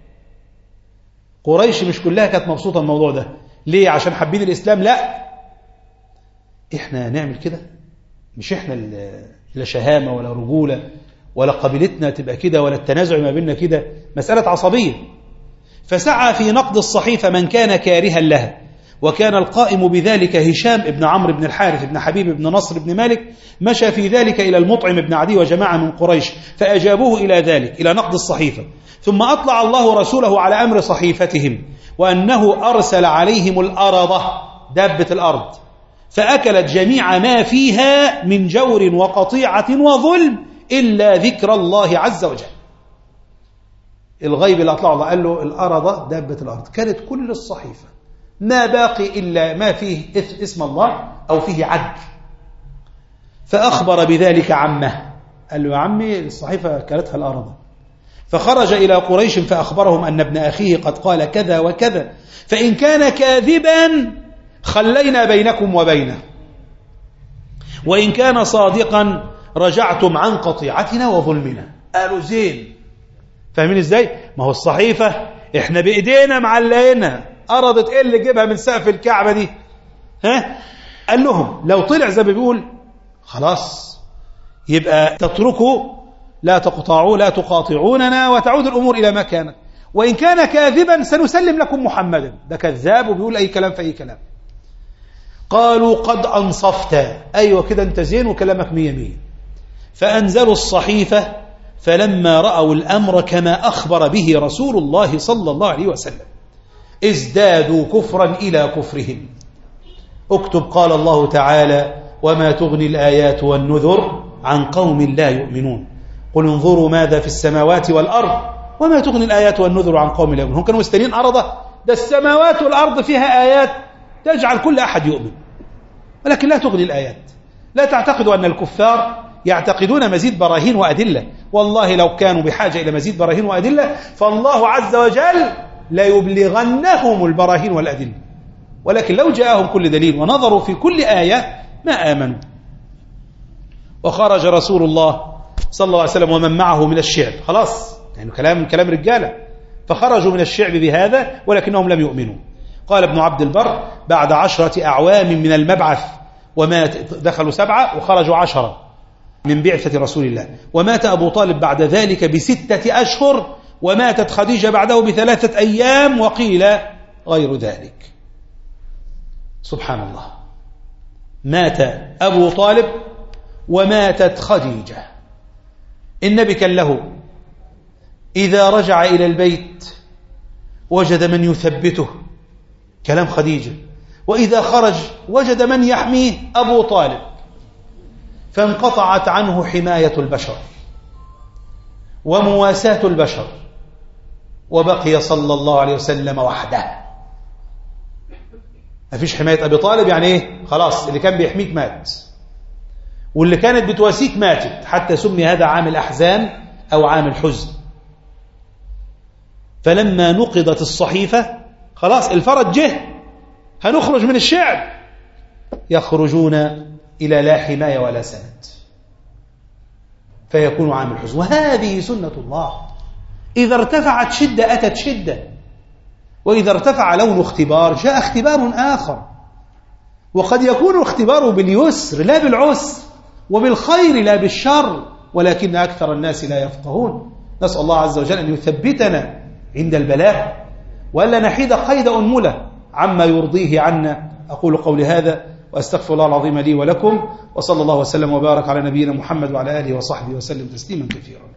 قريش مش كلها كانت مبسوطة الموضوع ده. ليه؟ عشان حابين الإسلام؟ لا، إحنا نعمل كده، مش إحنا لا شهامة ولا رجولة ولا قبيلتنا تبقى كده ولا التنازع ما بيننا كده، مسألة عصبية. فسعى في نقد الصحيفة من كان كارها لها، وكان القائم بذلك هشام بن عمرو بن الحارث بن حبيب بن نصر بن مالك، مشى في ذلك إلى المطعم بن عدي وجماعة من قريش فأجابوه إلى ذلك، إلى نقد الصحيفة. ثم أطلع الله رسوله على أمر صحيفتهم، وأنه أرسل عليهم الأرضة، دابة الأرض، فأكلت جميع ما فيها من جور وقطيعة وظلم إلا ذكر الله عز وجل. الغيب اللي أطلع الله قال له الأرضة دابة الأرض، كانت كل الصحيفة ما باقي إلا ما فيه اسم الله أو فيه عد. فأخبر بذلك عمه، قال له يا عمي الصحيفة كانتها الأرض. فخرج إلى قريش فأخبرهم أن ابن أخيه قد قال كذا وكذا، فإن كان كاذبا خلينا بينكم وبينه، وإن كان صادقا رجعتم عن قطيعتنا وظلمنا. قالوا زين. فاهمين ازاي؟ ما هو الصحيفة احنا بإيدينا معلقينها، أرضت ايه اللي جيبها من سقف الكعبة دي؟ ها؟ قال لهم لو طلع زي ما بيقول خلاص يبقى تتركوا، لا تقطعوا لا تقاطعوننا وتعود الأمور إلى ما كانت، وإن كان كاذبا سنسلم لكم محمدا. ده كذاب وبيقول أي كلام في أي كلام. قالوا قد أنصفت، أيوة كده أنت زين وكلامك مية مية. فأنزلوا الصحيفة، فلما رأوا الأمر كما أخبر به رسول الله صلى الله عليه وسلم ازدادوا كفرا إلى كفرهم. اكتب قال الله تعالى وما تغني الآيات والنذر عن قوم لا يؤمنون قل انظروا ماذا في السماوات والأرض وما تغني الآيات والنذر عن قوم لا يؤمنون. هم كانوا مستنين أرضه؟ ده السماوات والأرض فيها آيات تجعل كل أحد يؤمن، ولكن لا تغني الآيات. لا تعتقدوا أن الكفار يعتقدون مزيد براهين وأدلة، والله لو كانوا بحاجة إلى مزيد براهين وأدلة فالله عز وجل لا يبلغنهم البراهين والأدلة، ولكن لو جاءهم كل دليل ونظروا في كل آية ما آمنوا. وخرج رسول الله صلى الله عليه وسلم ومن معه من الشعب، خلاص يعني كلام كلام رجالة، فخرجوا من الشعب بهذا ولكنهم لم يؤمنوا. قال ابن عبد البر بعد عشرة أعوام من المبعث ومات، دخلوا سبعة وخرجوا عشرة من بعثة رسول الله، ومات أبو طالب بعد ذلك بستة أشهر، وماتت خديجة بعده بثلاثة أيام، وقيل غير ذلك. سبحان الله، مات أبو طالب وماتت خديجة. النبي كان له إذا رجع إلى البيت وجد من يثبته، كلام خديجة، وإذا خرج وجد من يحميه، أبو طالب، فانقطعت عنه حماية البشر ومواساة البشر، وبقي صلى الله عليه وسلم وحده. ما فيش حماية أبي طالب، يعني إيه؟ خلاص اللي كان بيحميك مات، واللي كانت بتواسيك ماتت، حتى سمي هذا عام الأحزان أو عام الحزن. فلما نقضت الصحيفة خلاص الفرج جه، هنخرج من الشعب، يخرجون إلى لا حماية ولا سند، فيكون عام الحزن. وهذه سنة الله، إذا ارتفعت شدة أتت شدة، وإذا ارتفع لون اختبار جاء اختبار آخر. وقد يكون الاختبار باليسر لا بالعسر، وبالخير لا بالشر، ولكن أكثر الناس لا يفقهون. نسأل الله عز وجل أن يثبتنا عند البلاء، وألا نحيد قيد أنملة عما يرضيه عنا. أقول قولي هذا وأستغفر الله العظيم لي ولكم، وصلى الله وسلم وبارك على نبينا محمد وعلى آله وصحبه وسلم تسليما كثيرا.